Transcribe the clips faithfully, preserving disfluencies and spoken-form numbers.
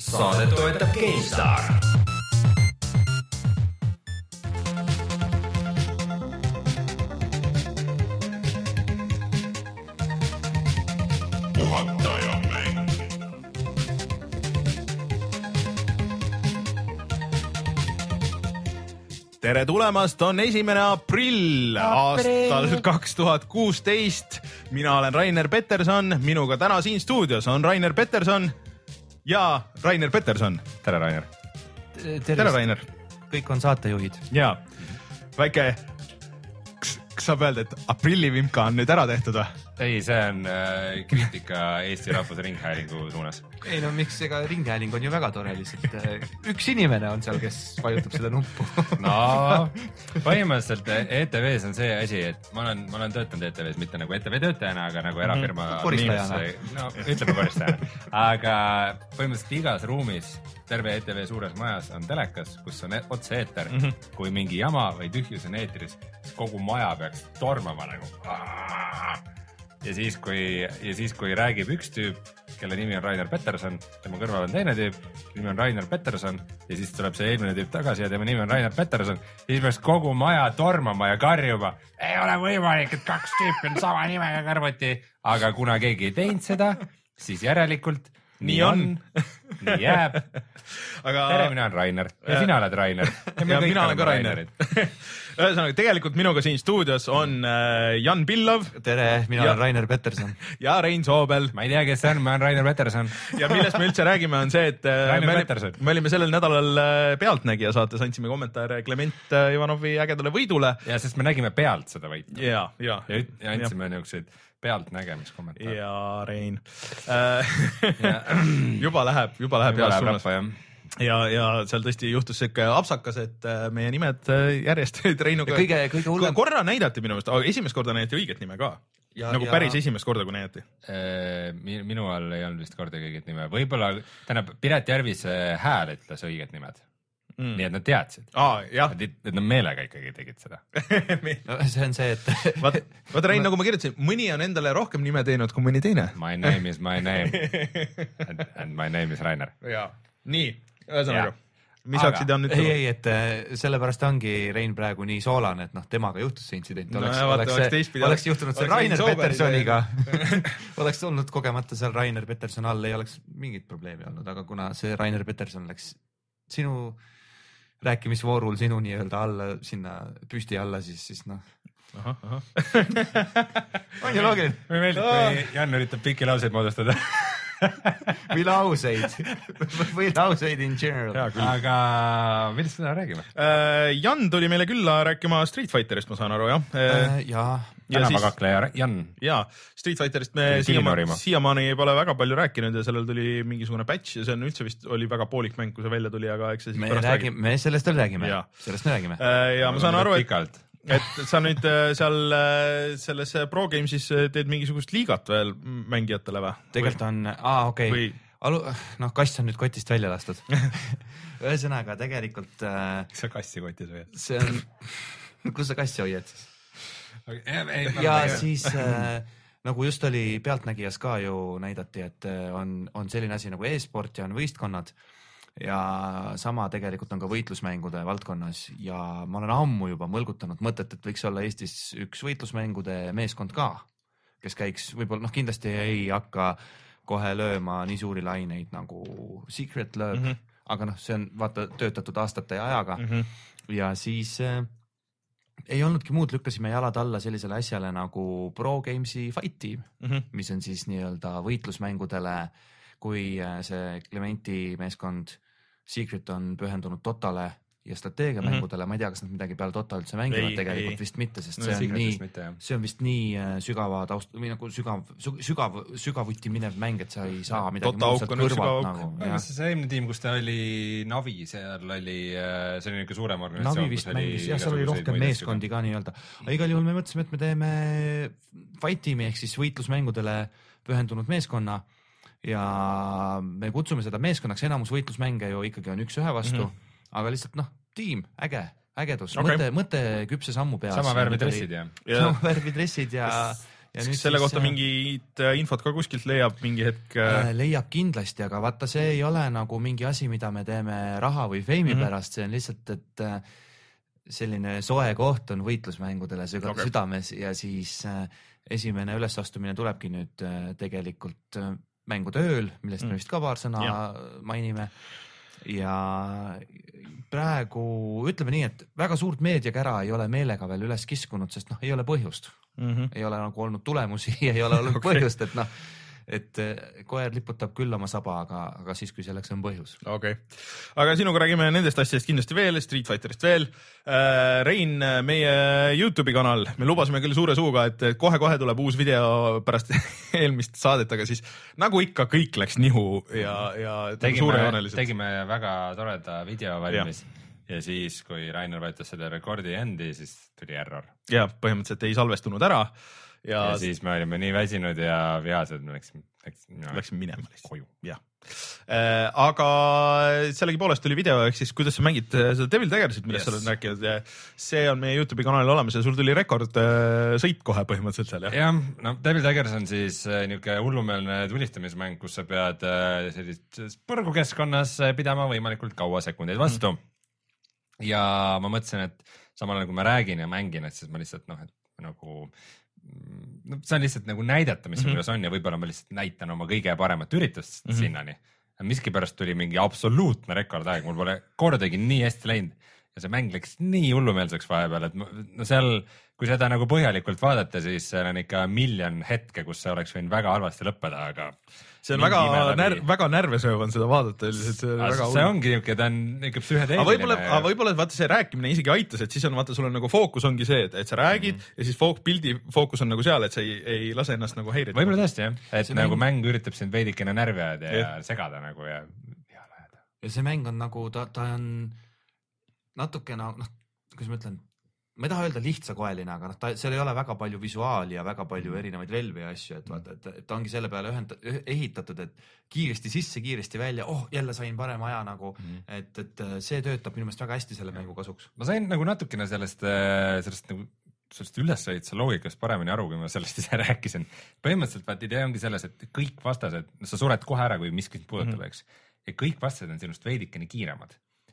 Saadet toetab GameStar. Tere tulemast, on esimene aprill aastal kaks tuhat kuusteist. Mina olen Rainer Peterson, minuga täna siin stuudios on Rainer Peterson ja Rainer Peterson. Tere, Rainer. Tere, Rainer. Kõik on saatejuhid. Ja, väike, kas saab öelda, et aprillivimka on nüüd ära tehtud või? Ei, see on äh, kriitika Eesti Rahvuse Ringhäälingu suunas. Ei no miks, ega Ringhääling on ju väga tore, lihtsalt äh, üks inimene on seal, kes vajutab seda nuppu. No, põhimõtteliselt E T V-s on see asi, et ma olen, ma olen töötanud E T V-s mitte nagu E T V töötajana, aga nagu erafirma koristajana. No, ütleme koristajana. Aga põhimõtteliselt igas ruumis, terve E T V suures majas on telekas, kus on otse eeter. Mm -hmm. Kui mingi jama või tühjus on eetris, siis kogu maja peaks tormama nagu. Ja siis, kui, ja siis, kui räägib üks tüüp, kelle nimi on Rainer Peterson, tema kõrval on teine tüüp, nimi on Rainer Peterson, ja siis tuleb see eelmine tüüp tagasi ja tema nimi on Rainer Peterson, siis peaks kogu maja tormama ja karjuma. Ei ole võimalik, et kaks tüüpi on sama nimega kõrvuti, aga kuna keegi ei teinud seda, siis järelikult nii on, nii jääb. Aga... Tere, mina olen Rainer ja sina oled Rainer. Ja, ja mina olen ka Rainer. Ühesõnaga, tegelikult minuga siin stuudios on Jan Pillov. Tere, mina ja... olen Rainer Peterson. Ja Rein Soobel. Ma ei tea, kes see on, ma olen Rainer Peterson. Ja millest me üldse räägime on see, et me, me olime sellel nädalal Pealtnägija saates, andsime kommentaare Clement Ivanovi ägedale võidule. Ja sest me nägime pealt seda võitu. Ja, ja. Ja, ja andsime niisuguseid pealt nägemiskommentaare. Ja Rein. juba läheb, juba läheb juba heas läheb suunas. Ja, ja seal tõesti juhtus siuke apsakas, et meie nimed järjest Reinuga kõige, kõige hullem... korra näidati minu meelest, aga esimest korda näidati õiget nime ka. Ja, nagu ja... päris esimest korda, kui näidati. Minu all ei olnud vist kordagi õiget nime. Võib-olla tähendab, Piret Järvise hääl ütles õiget nimed. Mm. Nii et nad teadsid. Aa, jah. Et, et nad meelega ikkagi tegid seda. No, see on see, et... Vaat, vaat Rein, nagu ma kirjutasin, mõni on endale rohkem nime teinud kui mõni teine. My name is my name. And, and my name is Rainer. Ja, nii. Ühesõnaga, mis saaksid on nüüd? Ei, ei, et sellepärast ongi Rein praegu nii soolane, et noh, temaga juhtus see intsident. No, oleks, ja, vaata, oleks, oleks, see, oleks juhtunud see Rainer Petersoniga. Oleks olnud kogemata seal Rainer Peterson all, ei oleks mingit probleemi olnud, aga kuna see Rainer Peterson läks sinu rääkimisvoorul sinu nii-öelda alla, sinna püsti alla, siis, siis noh. Aha, aha. On ju loogiline? Või meeldib, kui Jan üritab pikki lauseid moodustada. või lauseid või lauseid in general. Aga millest seda räägime? Jan tuli meile külla rääkima Street Fighterist, ma saan aru, jah? Äh, jaa. Tänavakakleja Jan. Jaa, Street Fighterist me siiamaani, siiamaani pole väga palju rääkinud ja sellel tuli mingisugune patch ja see on üldse vist oli väga poolik mäng, kui see välja tuli, aga eks see siis me pärast räägime. räägime. Me sellest veel räägime. Ja. Sellest me räägime. Ja ma saan aru, et, et sa nüüd seal selles Pro Gamesis teed mingisugust liigat veel mängijatele või? Tegelikult on, aa okei, okay. Alu... noh, kass on nüüd kotist välja lastud. Ühesõnaga tegelikult... Kas sa kassi kotis või? See on... Kus sa kassi hoiad siis? Okay. Ei, ei, ja ei, siis äh, nagu just oli Pealtnägijas ka ju näidati, et on, on selline asi nagu e-sport ja on võistkonnad ja sama tegelikult on ka võitlusmängude valdkonnas ja ma olen ammu juba mõlgutanud mõtet, et võiks olla Eestis üks võitlusmängude meeskond ka, kes käiks võib-olla, noh kindlasti ei hakka kohe lööma nii suuri laineid nagu Secret lööb, mm -hmm. aga noh, see on vaata töötatud aastate ajaga mm -hmm. ja siis äh, ei olnudki muud, lükkasime jalad alla sellisele asjale nagu Pro Gamesi Fight Team, mm -hmm. mis on siis nii-öelda võitlusmängudele, kui see Clementi meeskond Secret on pühendunud Totale ja strateegiamängudele, mm -hmm. ma ei tea, kas nad midagi peale Total üldse mängivad, ei, tegelikult ei. Vist mitte, sest no, see on nii, mitte, see on vist nii sügava taust, või nagu sügav, sügav, sügavuti minev mäng, et sa ei saa midagi muud sealt kõrvalt nagu. Aga see eelmine tiim, kus ta oli Navi, seal oli, see oli niisugune suurem organisatsioon. Navi vist mängis, jah, seal oli rohkem meeskondi ka nii-öelda. Aga igal juhul me mõtlesime, et me teeme Fight Teami ehk siis võitlusmängudele pühendunud meeskonna ja me kutsume seda meeskonnaks, enamus võitlusmänge ju ikkagi on üks ühe vastu, mm -hmm. aga lihtsalt noh, tiim, äge, ägedus, okay. mõte, mõte küpse sammu peas. Sama värvi dressid ja. Sama värvi dressid ja, kas selle kohta mingit infot ka kuskilt leiab mingi hetk? Leiab kindlasti, aga vaata, see ei ole nagu mingi asi, mida me teeme raha või feimi mm-hmm. pärast, see on lihtsalt, et selline soe koht on võitlusmängudele okay. südames ja siis esimene ülesastumine tulebki nüüd tegelikult mängude ööl, millest mm. me vist ka paar sõna ja. mainime. Ja praegu ütleme nii, et väga suurt meediakära ei ole meelega veel üles kiskunud, sest noh, ei ole põhjust. Mm-hmm. Ei ole nagu olnud tulemusi, ei ole olnud okay. põhjust, et noh, et koer liputab küll oma saba, aga, aga siis, kui selleks on põhjus. Okei. Okay. Aga sinuga räägime nendest asjadest kindlasti veel, Street Fighterist veel. Rein, meie YouTube'i kanal, me lubasime küll suure suuga, et kohe-kohe tuleb uus video pärast eelmist saadet, aga siis nagu ikka kõik läks nihu ja, ja tegime, tegime väga toreda video valmis. Ja. Ja siis, kui Rainer võetas selle rekordi endi, siis tuli error. Ja, põhimõtteliselt ei salvestunud ära. Ja, ja siis me olime nii väsinud ja vihased, me läksime, läksime, läksime minema lihtsalt. Koju. Ja. Äh, aga sellegi poolest tuli video, ehk siis kuidas sa mängid seda Devil Daggersit, millest yes. sa oled rääkinud. See on meie YouTube'i kanalil olemas ja sul tuli rekord äh, sõit kohe põhimõtteliselt seal. Ja, no Devil Daggers on siis äh, niuke hullumeelne tulistamismäng, kus sa pead äh, sellist põrgukeskkonnas pidama võimalikult kaua sekundeid vastu. Mm. Ja ma mõtlesin, et samal nagu ma räägin ja mängin, et siis ma lihtsalt noh, et nagu no, see on lihtsalt nagu näidata, mis mm -hmm. kuidas on ja võib-olla ma lihtsalt näitan oma kõige paremat üritust mm -hmm. sinnani. Miskipärast tuli mingi absoluutne rekordaeg, mul pole kordagi nii hästi läinud ja see mäng läks nii hullumeelseks vahepeal, et no seal, kui seda nagu põhjalikult vaadata, siis seal on ikka miljon hetke, kus see oleks võinud väga halvasti lõppeda, aga see on väga, när, väga närvesööv on seda vaadata. See, see, väga see ongi niuke, ta on niuke psühhedeeliline. Aga võib-olla, aga võib-olla vaata see rääkimine isegi aitas, et siis on vaata, sul on nagu fookus ongi see, et, et sa räägid mm -hmm. ja siis fook, pildi fookus on nagu seal, et sa ei, ei lase ennast nagu häirida. Võib-olla tõesti jah, et see nagu mäng... mäng üritab sind veidikene närvi ajada ja, ja segada nagu ja vihale ajada. Ja see mäng on nagu, ta, ta on natuke noh, kuidas ma ütlen, ma ei taha öelda lihtsakoeline, aga noh, ta, seal ei ole väga palju visuaali ja väga palju erinevaid relvi ja asju, et vaata, et, et ta ongi selle peale ühend, ehitatud, et kiiresti sisse, kiiresti välja, oh, jälle sain parema aja nagu, mm. et, et see töötab minu meelest väga hästi selle mängu kasuks. Ma sain nagu natukene sellest, sellest nagu sellest ülesehituse loogikast paremini aru, kui ma sellest ise rääkisin. Põhimõtteliselt vaat idee ongi selles, et kõik vastased, sa sured kohe ära, kui miskit puudutab, mm. eks, ja kõik vastased on sinust veidikene kiiremad,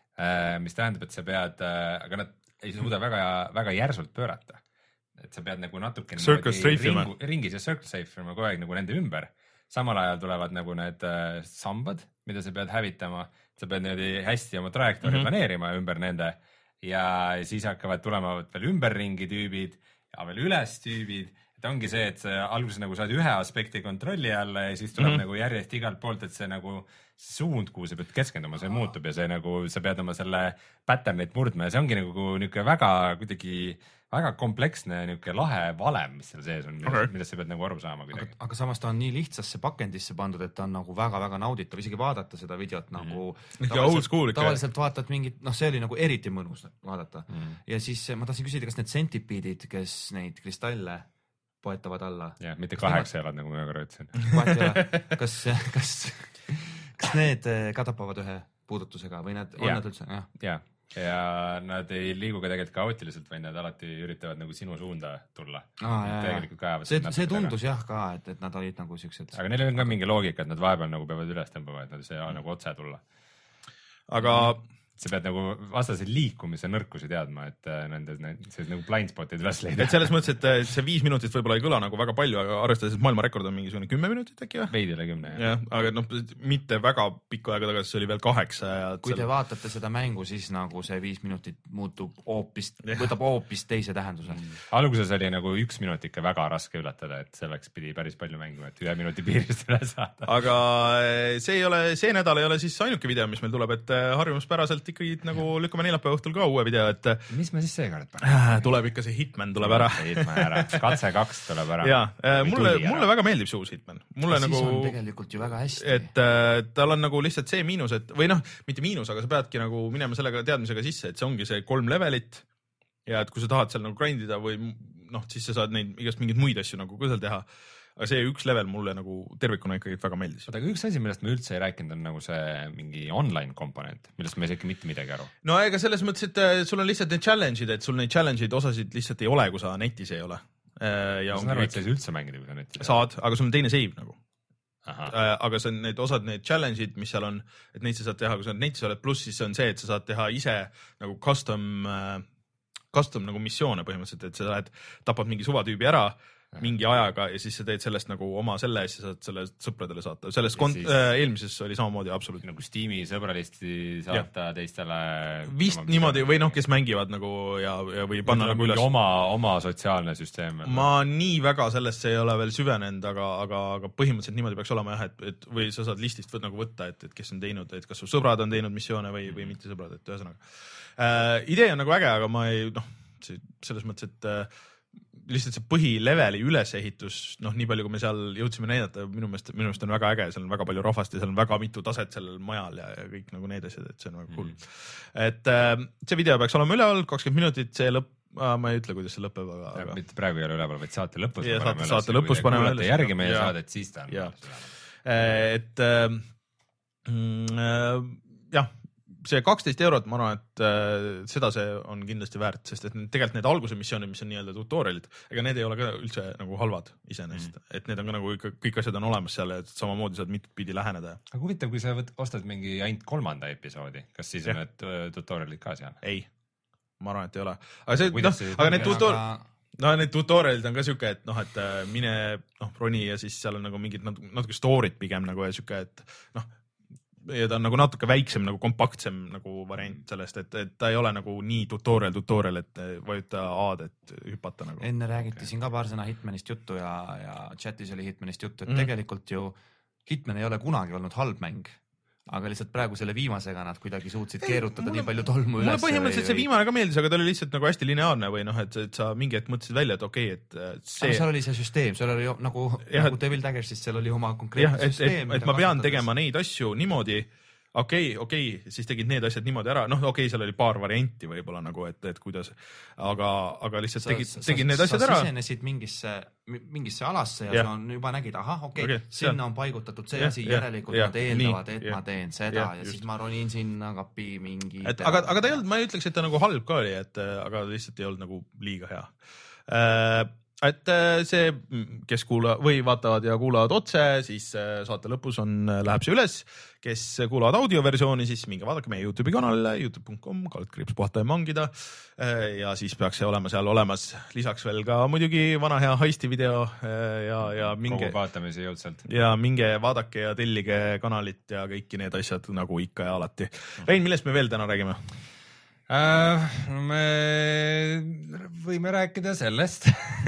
mis tähendab, et sa pead, aga nad ei suuda väga, väga järsult pöörata. Et sa pead nagu natuke ringu, ringis ja circle safe kogu aeg nagu nende ümber. Samal ajal tulevad nagu need äh, sambad, mida sa pead hävitama. Sa pead niimoodi hästi oma trajektoori mm -hmm. planeerima ümber nende ja siis hakkavad tulema veel ümberringi tüübid ja veel üles tüübid. Et ongi see, et sa alguses nagu saad ühe aspekti kontrolli alla ja siis tuleb mm -hmm. nagu järjest igalt poolt, et see nagu suund, kuhu sa pead keskenduma, see muutub ja see nagu, sa pead oma selle patternit murdma ja see ongi nagu niuke väga kuidagi väga kompleksne niuke lahe valem, mis seal sees on, millest, millest sa pead nagu aru saama kuidagi. Aga, aga samas ta on nii lihtsasse pakendisse pandud, et ta on nagu väga-väga nauditav, isegi vaadata seda videot mm -hmm. nagu tavaliselt, tavaliselt vaatad mingit, noh, see oli nagu eriti mõnus vaadata mm -hmm. ja siis ma tahtsin küsida, kas need sentipiidid, kes neid kristalle poetavad alla. Jah, mitte kaheksa elad, nagu ma korra ütlesin. kas, kas, kas need ka tapavad ühe puudutusega või need on ja. Nad üldse? Jah. Ja. ja nad ei liigu ka tegelikult kaootiliselt, vaid nad alati üritavad nagu sinu suunda tulla. Ah, see, see tundus jah ka, et, et nad olid nagu siuksed. Aga neil on ka mingi loogika, et nad vahepeal nagu peavad üles tõmbama, et nad ei saa mm. nagu otse tulla. Aga mm. sa pead nagu vastase liikumise nõrkusi teadma, et nende sellised nagu blind spotid üles leida. Et selles mõttes, et see viis minutit võib-olla ei kõla nagu väga palju, aga arvestades, et maailmarekord on mingisugune kümme minutit äkki või? Veidi üle kümne, jah. jah. Aga noh, mitte väga pikku aega tagasi, see oli veel kaheksa. Ja kui te seal... vaatate seda mängu, siis nagu see viis minutit muutub hoopis, võtab hoopis teise tähenduse. Mm. Alguses oli nagu üks minut ikka väga raske ületada, et selleks pidi päris palju mängima, et ühe minuti piirist üle saada. Aga see ei ole, see nädal ei ole siis ainuke video, mis meil tuleb, et harjumuspäraselt ikkagi nagu lükkame neljapäeva õhtul ka uue video, et mis me siis seekord paneme? Tuleb ikka see Hitman tuleb ära. Hitman ära. Katse kaks tuleb ära. Ja, mulle, mulle väga meeldib see uus Hitman. Mulle siis nagu, on tegelikult ju väga hästi. Et äh, tal on nagu lihtsalt see miinus, et või noh, mitte miinus, aga sa peadki nagu minema sellega teadmisega sisse, et see ongi see kolm levelit ja et kui sa tahad seal nagu grindida või noh, siis sa saad neid igast mingeid muid asju nagu ka seal teha. Aga see üks level mulle nagu tervikuna ikkagi väga meeldis. Aga üks asi, millest me üldse ei rääkinud, on nagu see mingi online komponent, millest me ei saa ikka mitte midagi aru. No ega selles mõttes, et sul on lihtsalt need challenge'id, et sul neid challenge'id osasid lihtsalt ei ole, kui sa netis ei ole. ja ma saan aru, et sa ei saa üldse mängida, kui sa nüüd saad, aga sul on teine save nagu. Aha. Aga see on need osad, need challenge'id, mis seal on, et neid sa saad teha, kui sa netis oled, pluss siis on see, et sa saad teha ise nagu custom, custom nagu missioone põhimõtteliselt, et sa lähed, tapad mingi suvatüübi ära mingi ajaga ja siis sa teed sellest nagu oma selle ja siis saad selle sõpradele saata. Sellest kont-, siis... äh, eelmises oli samamoodi absoluutselt. Nagu Steam'i sõbralisti saata ja. Teistele. Vist niimoodi või noh, kes mängivad nagu ja, ja või panna nagu üles. Oma, oma sotsiaalne süsteem. Ma nii väga sellest ei ole veel süvenenud, aga, aga, aga põhimõtteliselt niimoodi peaks olema jah, et, et või sa saad listist võt, nagu võtta, et, et kes on teinud, et kas su sõbrad on teinud missioone või, või mitte sõbrad, et ühesõnaga. Äh, idee on nagu äge, aga ma ei, noh, selles mõttes, et äh, lihtsalt see põhileveli ülesehitus, noh, nii palju, kui me seal jõudsime näidata, minu meelest, minu meelest on väga äge, seal on väga palju rahvast ja seal on väga mitu taset sellel majal ja, ja kõik nagu need asjad, et see on väga cool. Mm. Et äh, see video peaks olema üleval, kakskümmend minutit, see lõpp, äh, ma ei ütle, kuidas see lõpeb, aga... Ja, mitte praegu ei ole üleval, vaid saate lõpus. Ja, saate, saate lõpus paneme üles. Järgi meie ja. Saadet, siis ta on. Ja. Et äh, mm, jah, see kaksteist eurot, ma arvan, et äh, seda see on kindlasti väärt, sest et tegelikult need alguse missioonid, mis on nii-öelda tutorialid, ega need ei ole ka üldse nagu halvad iseenesest, mm. et need on ka nagu ikka, kõik asjad on olemas seal, et samamoodi saad mitut pidi läheneda. Aga huvitav, kui sa võt, ostad mingi ainult kolmanda episoodi, kas siis on need tutorialid ka seal? Ei, ma arvan, et ei ole. Aga, see, no, aga need tutor... No need tutorialid on ka siuke, et noh, et mine noh, roni ja siis seal on nagu mingid natuke story'd pigem nagu ja siuke, et noh, ja ta on nagu natuke väiksem, nagu kompaktsem nagu variant sellest, et, et ta ei ole nagu nii tutorial, tutorial, et vajuta A-d, et hüpata nagu. Enne räägiti okay. siin ka paar sõna Hitmanist juttu ja, ja chatis oli Hitmanist juttu, et mm. tegelikult ju Hitman ei ole kunagi olnud halb mäng, aga lihtsalt praegu selle viimasega nad kuidagi suutsid keerutada ei, nii palju tolmu üles. Mulle põhimõtteliselt see viimane ka meeldis, aga ta oli lihtsalt nagu hästi lineaarne või noh, et, et sa mingi hetk mõtlesid välja, et okei, okay, et see... Aga seal oli see süsteem, seal oli nagu, ja, nagu Devil Daggers'is, seal oli oma konkreetne ja, et, süsteem. Et, et ma pean kasutades. tegema neid asju niimoodi, okei, okay, okei okay,, siis tegid need asjad niimoodi ära, noh okei okay,, seal oli paar varianti võib-olla nagu, et, et kuidas, aga, aga lihtsalt sa, tegid, tegid need asjad ära. Sa sisenesid mingisse, mingisse alasse ja, ja. sa on, juba nägid, ahah, okei okay, okay,, sinna seal. On paigutatud see ja, asi, järelikult ja, nad eeldavad, et ja, ma teen seda ja, ja siis ma ronin sinna kapi mingi. Et, aga, aga ta ei olnud, ma ei ütleks, et ta nagu halb ka oli, et aga lihtsalt ei olnud nagu liiga hea äh, et see, kes kuula või vaatavad ja kuulavad otse, siis saate lõpus on, läheb see üles, kes kuulavad audioversiooni, siis minge vaadake meie YouTube'i kanalile, youtube punkt com, kaldkriips puhata ja mangida ja siis peaks see olema seal olemas. Lisaks veel ka muidugi vana hea heisti video ja, ja minge, kogu vaatamise jõudsalt. Ja minge vaadake ja tellige kanalit ja kõiki need asjad nagu ikka ja alati. Rein, millest me veel täna räägime? Uh, me võime rääkida sellest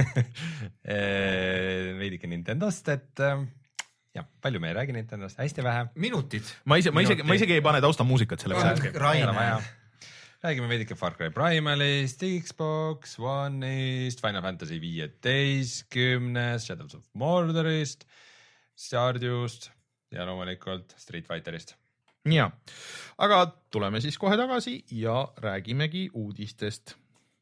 veidike Nintendost, et uh, jah, palju me ei räägi Nintendost, hästi vähe. Minutid. Ma ise, ma isegi, ma isegi ei pane taustamuusikat selleks. Räägime veidike Far Cry Primalist, Xbox One'ist, Final Fantasy viieteistkümnest, Shadows of Mordorist, Stardew'st ja loomulikult Street Fighterist. Ja, aga tuleme siis kohe tagasi ja räägimegi uudistest.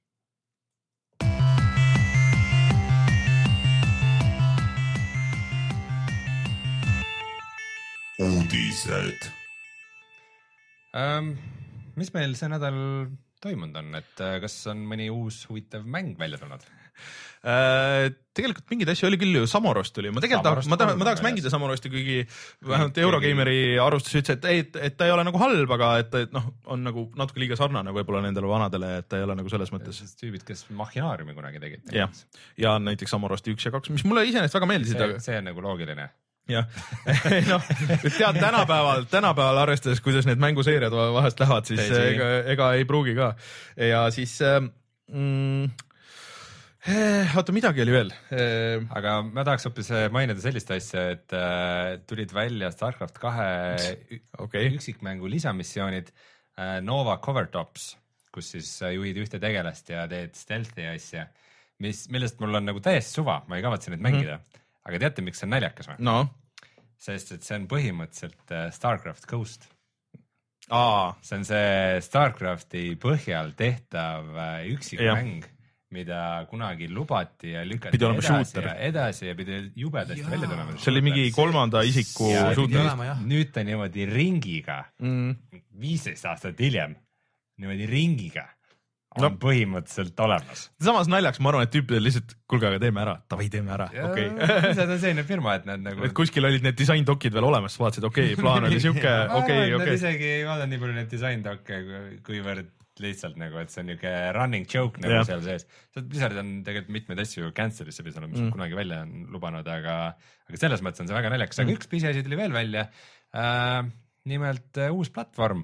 Uudised. Ähm, mis meil see nädal toimunud on, et kas on mõni uus huvitav mäng välja tulnud? Äh, tegelikult mingeid asju oli küll ju, Samorost tuli, ma tegelikult tahaks, ma, tahaks, ma tahaks mängida Samorosti, kuigi vähemalt Eurogeimeri arvustus ütles, et ei, et, et ta ei ole nagu halb, aga et, et noh, on nagu natuke liiga sarnane võib-olla nendele vanadele, et ta ei ole nagu selles mõttes. Tüübid, kes Machinaariumi kunagi tegid. Ja, ja näiteks Samorosti üks ja kaks, mis mulle iseenesest väga meeldisid. See, see on nagu loogiline. Jah, noh, tead tänapäeval, tänapäeval arvestades, kuidas need mänguseeriad vahest lähevad, siis ega, ega ei pruugi ka. Ja siis... Mm, oota, midagi oli veel. Aga ma tahaks hoopis mainida sellist asja, et tulid välja Starcraft kahe okay. üksikmängu lisamissioonid Nova Covertops, kus siis juhid ühte tegelast ja teed stealthi asja, mis, millest mul on nagu täiesti suva, ma ei kavatse neid mängida. Mm-hmm. Aga teate, miks see on naljakas või? No. Sest, et see on põhimõtteliselt Starcraft Ghost. Aa. See on see Starcrafti põhjal tehtav üksik ja. Mäng, mida kunagi lubati ja lükati edasi ja edasi ja pidi jubedasti ja. Välja tulema. See oli mingi kolmanda isiku shooter. Nüüd ta niimoodi ringiga, mm. viisteist aastat hiljem, niimoodi ringiga on no. põhimõtteliselt olemas. Samas naljaks, ma arvan, et tüüpidel lihtsalt, kuulge, aga teeme ära, tavai, teeme ära, okei. Okay. see on selline firma, et nad nagu... Et kuskil olid need disain-dokid veel olemas, vaatasid, okei okay,, plaan oli siuke, okei, okei. Nad isegi ei vaadanud nii palju need disain-dokke, kuivõrd lihtsalt nagu, et see on niuke running joke nagu yeah. seal sees. Blizzard on tegelikult mitmeid asju cancel'isse pisanud, mis mm. kunagi välja on lubanud, aga, aga selles mõttes on see väga naljakas. Aga mm. üks pisiasi tuli veel välja. Äh, nimelt uh, uus platvorm,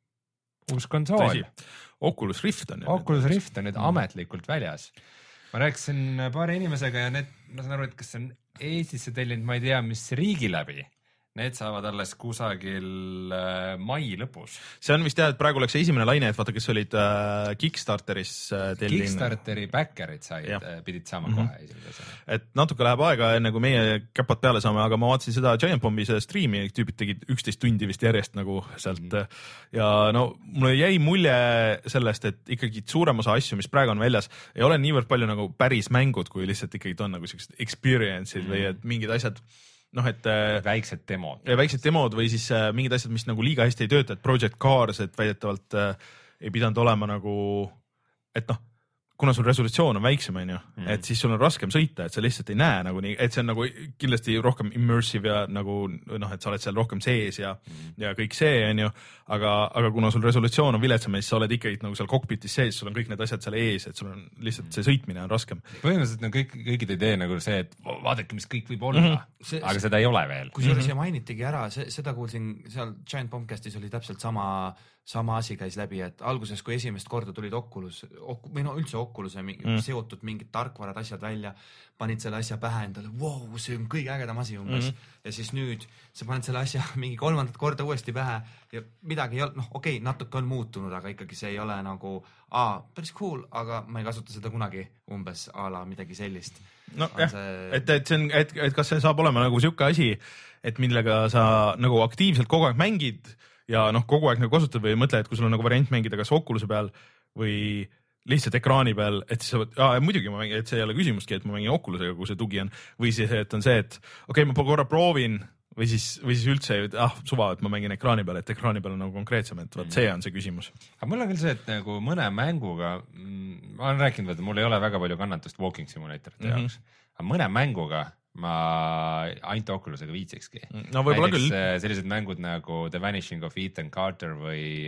uus konsool. Oculus Rift on. Oculus Rift on nüüd mm. ametlikult väljas. Ma rääkisin paari inimesega ja need, ma saan aru, et kas see on Eestisse tellinud, ma ei tea, mis riigi läbi. Need saavad alles kusagil äh, mai lõpus. See on vist jah, et praegu läks esimene laine, et vaata, kes olid äh, Kickstarteris äh, tellin. Kickstarteri backerid said, äh, pidid saama mm -hmm. kohe esimese asjana. Et natuke läheb aega, enne kui meie käpad peale saame, aga ma vaatasin seda Giant Bombi streami, tüübid tegid üksteist tundi vist järjest nagu sealt mm -hmm. ja no mulle jäi mulje sellest, et ikkagi suurem osa asju, mis praegu on väljas, ei ole niivõrd palju nagu päris mängud, kui lihtsalt ikkagi on nagu sellised experience'id mm -hmm. või et mingid asjad noh, et väiksed demod. Väiksed demod või siis äh, mingid asjad, mis nagu liiga hästi ei tööta, et Project Cars, et väidetavalt äh, ei pidanud olema nagu, et noh, kuna sul resolutsioon on väiksem, on ju, mm. et siis sul on raskem sõita, et sa lihtsalt ei näe nagu nii, et see on nagu kindlasti rohkem immersive ja nagu noh, et sa oled seal rohkem sees ja mm. ja kõik see, on ju, aga, aga kuna sul resolutsioon on viletsam, siis sa oled ikkagi nagu seal cockpitis sees, sul on kõik need asjad seal ees, et sul on lihtsalt see sõitmine on raskem. Põhimõtteliselt on kõik, kõikide idee nagu see, et vaadake, mis kõik võib olla, mm -hmm. see, aga seda ei ole veel. Kui mm -hmm. see mainitigi ära, see, seda kuulsin seal Giant Bombcastis oli täpselt sama sama asi käis läbi, et alguses, kui esimest korda tulid Oculus, või no üldse Oculus'e mm. seotud mingid tarkvarad asjad välja, panid selle asja pähe endale, wow, see on kõige ägedam asi umbes. Mm. Ja siis nüüd sa paned selle asja mingi kolmandat korda uuesti pähe ja midagi ei ole, noh okei, okay, natuke on muutunud, aga ikkagi see ei ole nagu, aa, päris cool, aga ma ei kasuta seda kunagi umbes a la midagi sellist. No jah, see... et, et see on, et, et kas see saab olema nagu siuke asi, et millega sa nagu aktiivselt kogu aeg mängid ja noh, kogu aeg nagu kasutad või mõtle, et kui sul on nagu variant mängida kas Oculus'e peal või lihtsalt ekraani peal, et siis sa võid, aa, muidugi ma mängin, et see ei ole küsimustki, et ma mängin Oculus'ega, kui see tugi on, või siis, et on see, et okei okay,, ma korra proovin või siis, või siis üldse, ah, suva, et ma mängin ekraani peal, et ekraani peal on nagu konkreetsem, et vaat see on see küsimus. Aga mul on küll see, et nagu mõne mänguga, ma olen rääkinud, et mul ei ole väga palju kannatust walking simulatorite mm -hmm. jaoks, aga mõne mänguga ma ainult Oculusega viitsikski. No võib-olla küll. Sellised mängud nagu The Vanishing of Ethan Carter või,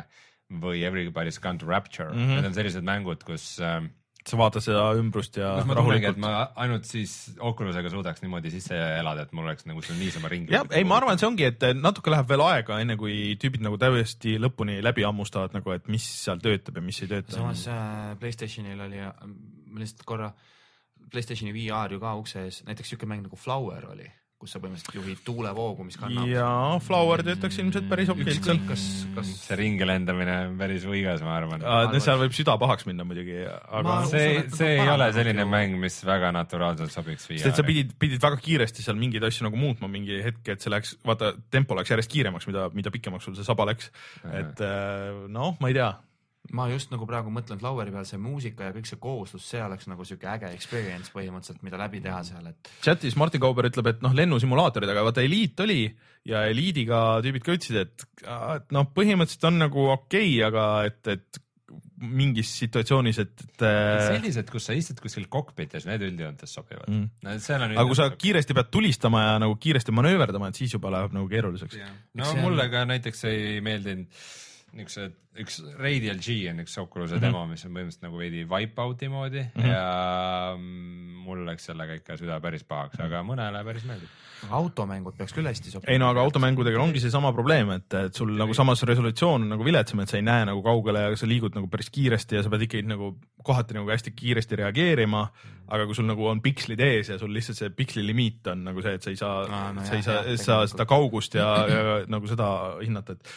või Everybody's Gone to Rapture. Mm -hmm. Need on sellised mängud, kus sa vaatad seda ümbrust ja kus ma tunnegi, et ma ainult siis Oculusega suudaks niimoodi sisse elada, et mul oleks nagu see niisama ringi. Jah, ei, ma arvan, et see ongi, et natuke läheb veel aega, enne kui tüübid nagu täiesti lõpuni läbi ammustavad, nagu, et mis seal töötab ja mis ei tööta. Samas äh, PlayStationil oli, ma lihtsalt korra PlayStationi V R ju ka ukse ees, näiteks siuke mäng nagu Flower oli, kus sa põhimõtteliselt juhid tuulevoogu, mis kannab. Jaa, Flower töötaks ilmselt päris okei. Kas, kas see ringi lendamine on päris võigas, ma arvan. No, seal võib süda pahaks minna muidugi, aga see, usun, see ei ole selline ju mäng, mis väga naturaalselt sobiks V R-i. Sest sa pidid, pidid väga kiiresti seal mingeid asju nagu muutma mingi hetk, et see läks, vaata, tempo läks järjest kiiremaks, mida, mida pikemaks sul see saba läks. Et noh, ma ei tea. Ma just nagu praegu mõtlen Floweri peal see muusika ja kõik see kooslus, see oleks nagu siuke äge experience põhimõtteliselt, mida läbi teha seal, et chatis Martin Kauber ütleb, et noh, lennusimulaatorid, aga vaata Elite oli ja Eliidiga tüübid ka ütlesid, et, et noh, põhimõtteliselt on nagu okei okay,, aga et, et mingis situatsioonis, et, et sellised, kus sa istud kuskil cockpitis, need üldjoontes sobivad mm.. No, aga kui sa kiiresti pead tulistama ja nagu kiiresti manööverdama, et siis juba läheb nagu keeruliseks. No see mulle ka näiteks ei meeldinud üks, üks Radial G on üks Oculus'e mm -hmm. demo, mis on põhimõtteliselt nagu veidi Wipeouti moodi mm -hmm. ja mul läks sellega ikka süda päris pahaks, aga mõnele päris meeldib. Automängud peaks küll hästi sobima. ei no aga automängudega ongi see sama probleem, et, et sul nagu samas resolutsioon on nagu viletsam, et sa ei näe nagu kaugele ja sa liigud nagu päris kiiresti ja sa pead ikkagi nagu kohati nagu hästi kiiresti reageerima, aga kui sul nagu on pikslid ees ja sul lihtsalt see piksli limiit on nagu see, et sa ei saa no, no, sa jah, ei saa, jah, saa seda kaugust ja, ja nagu seda hinnata, et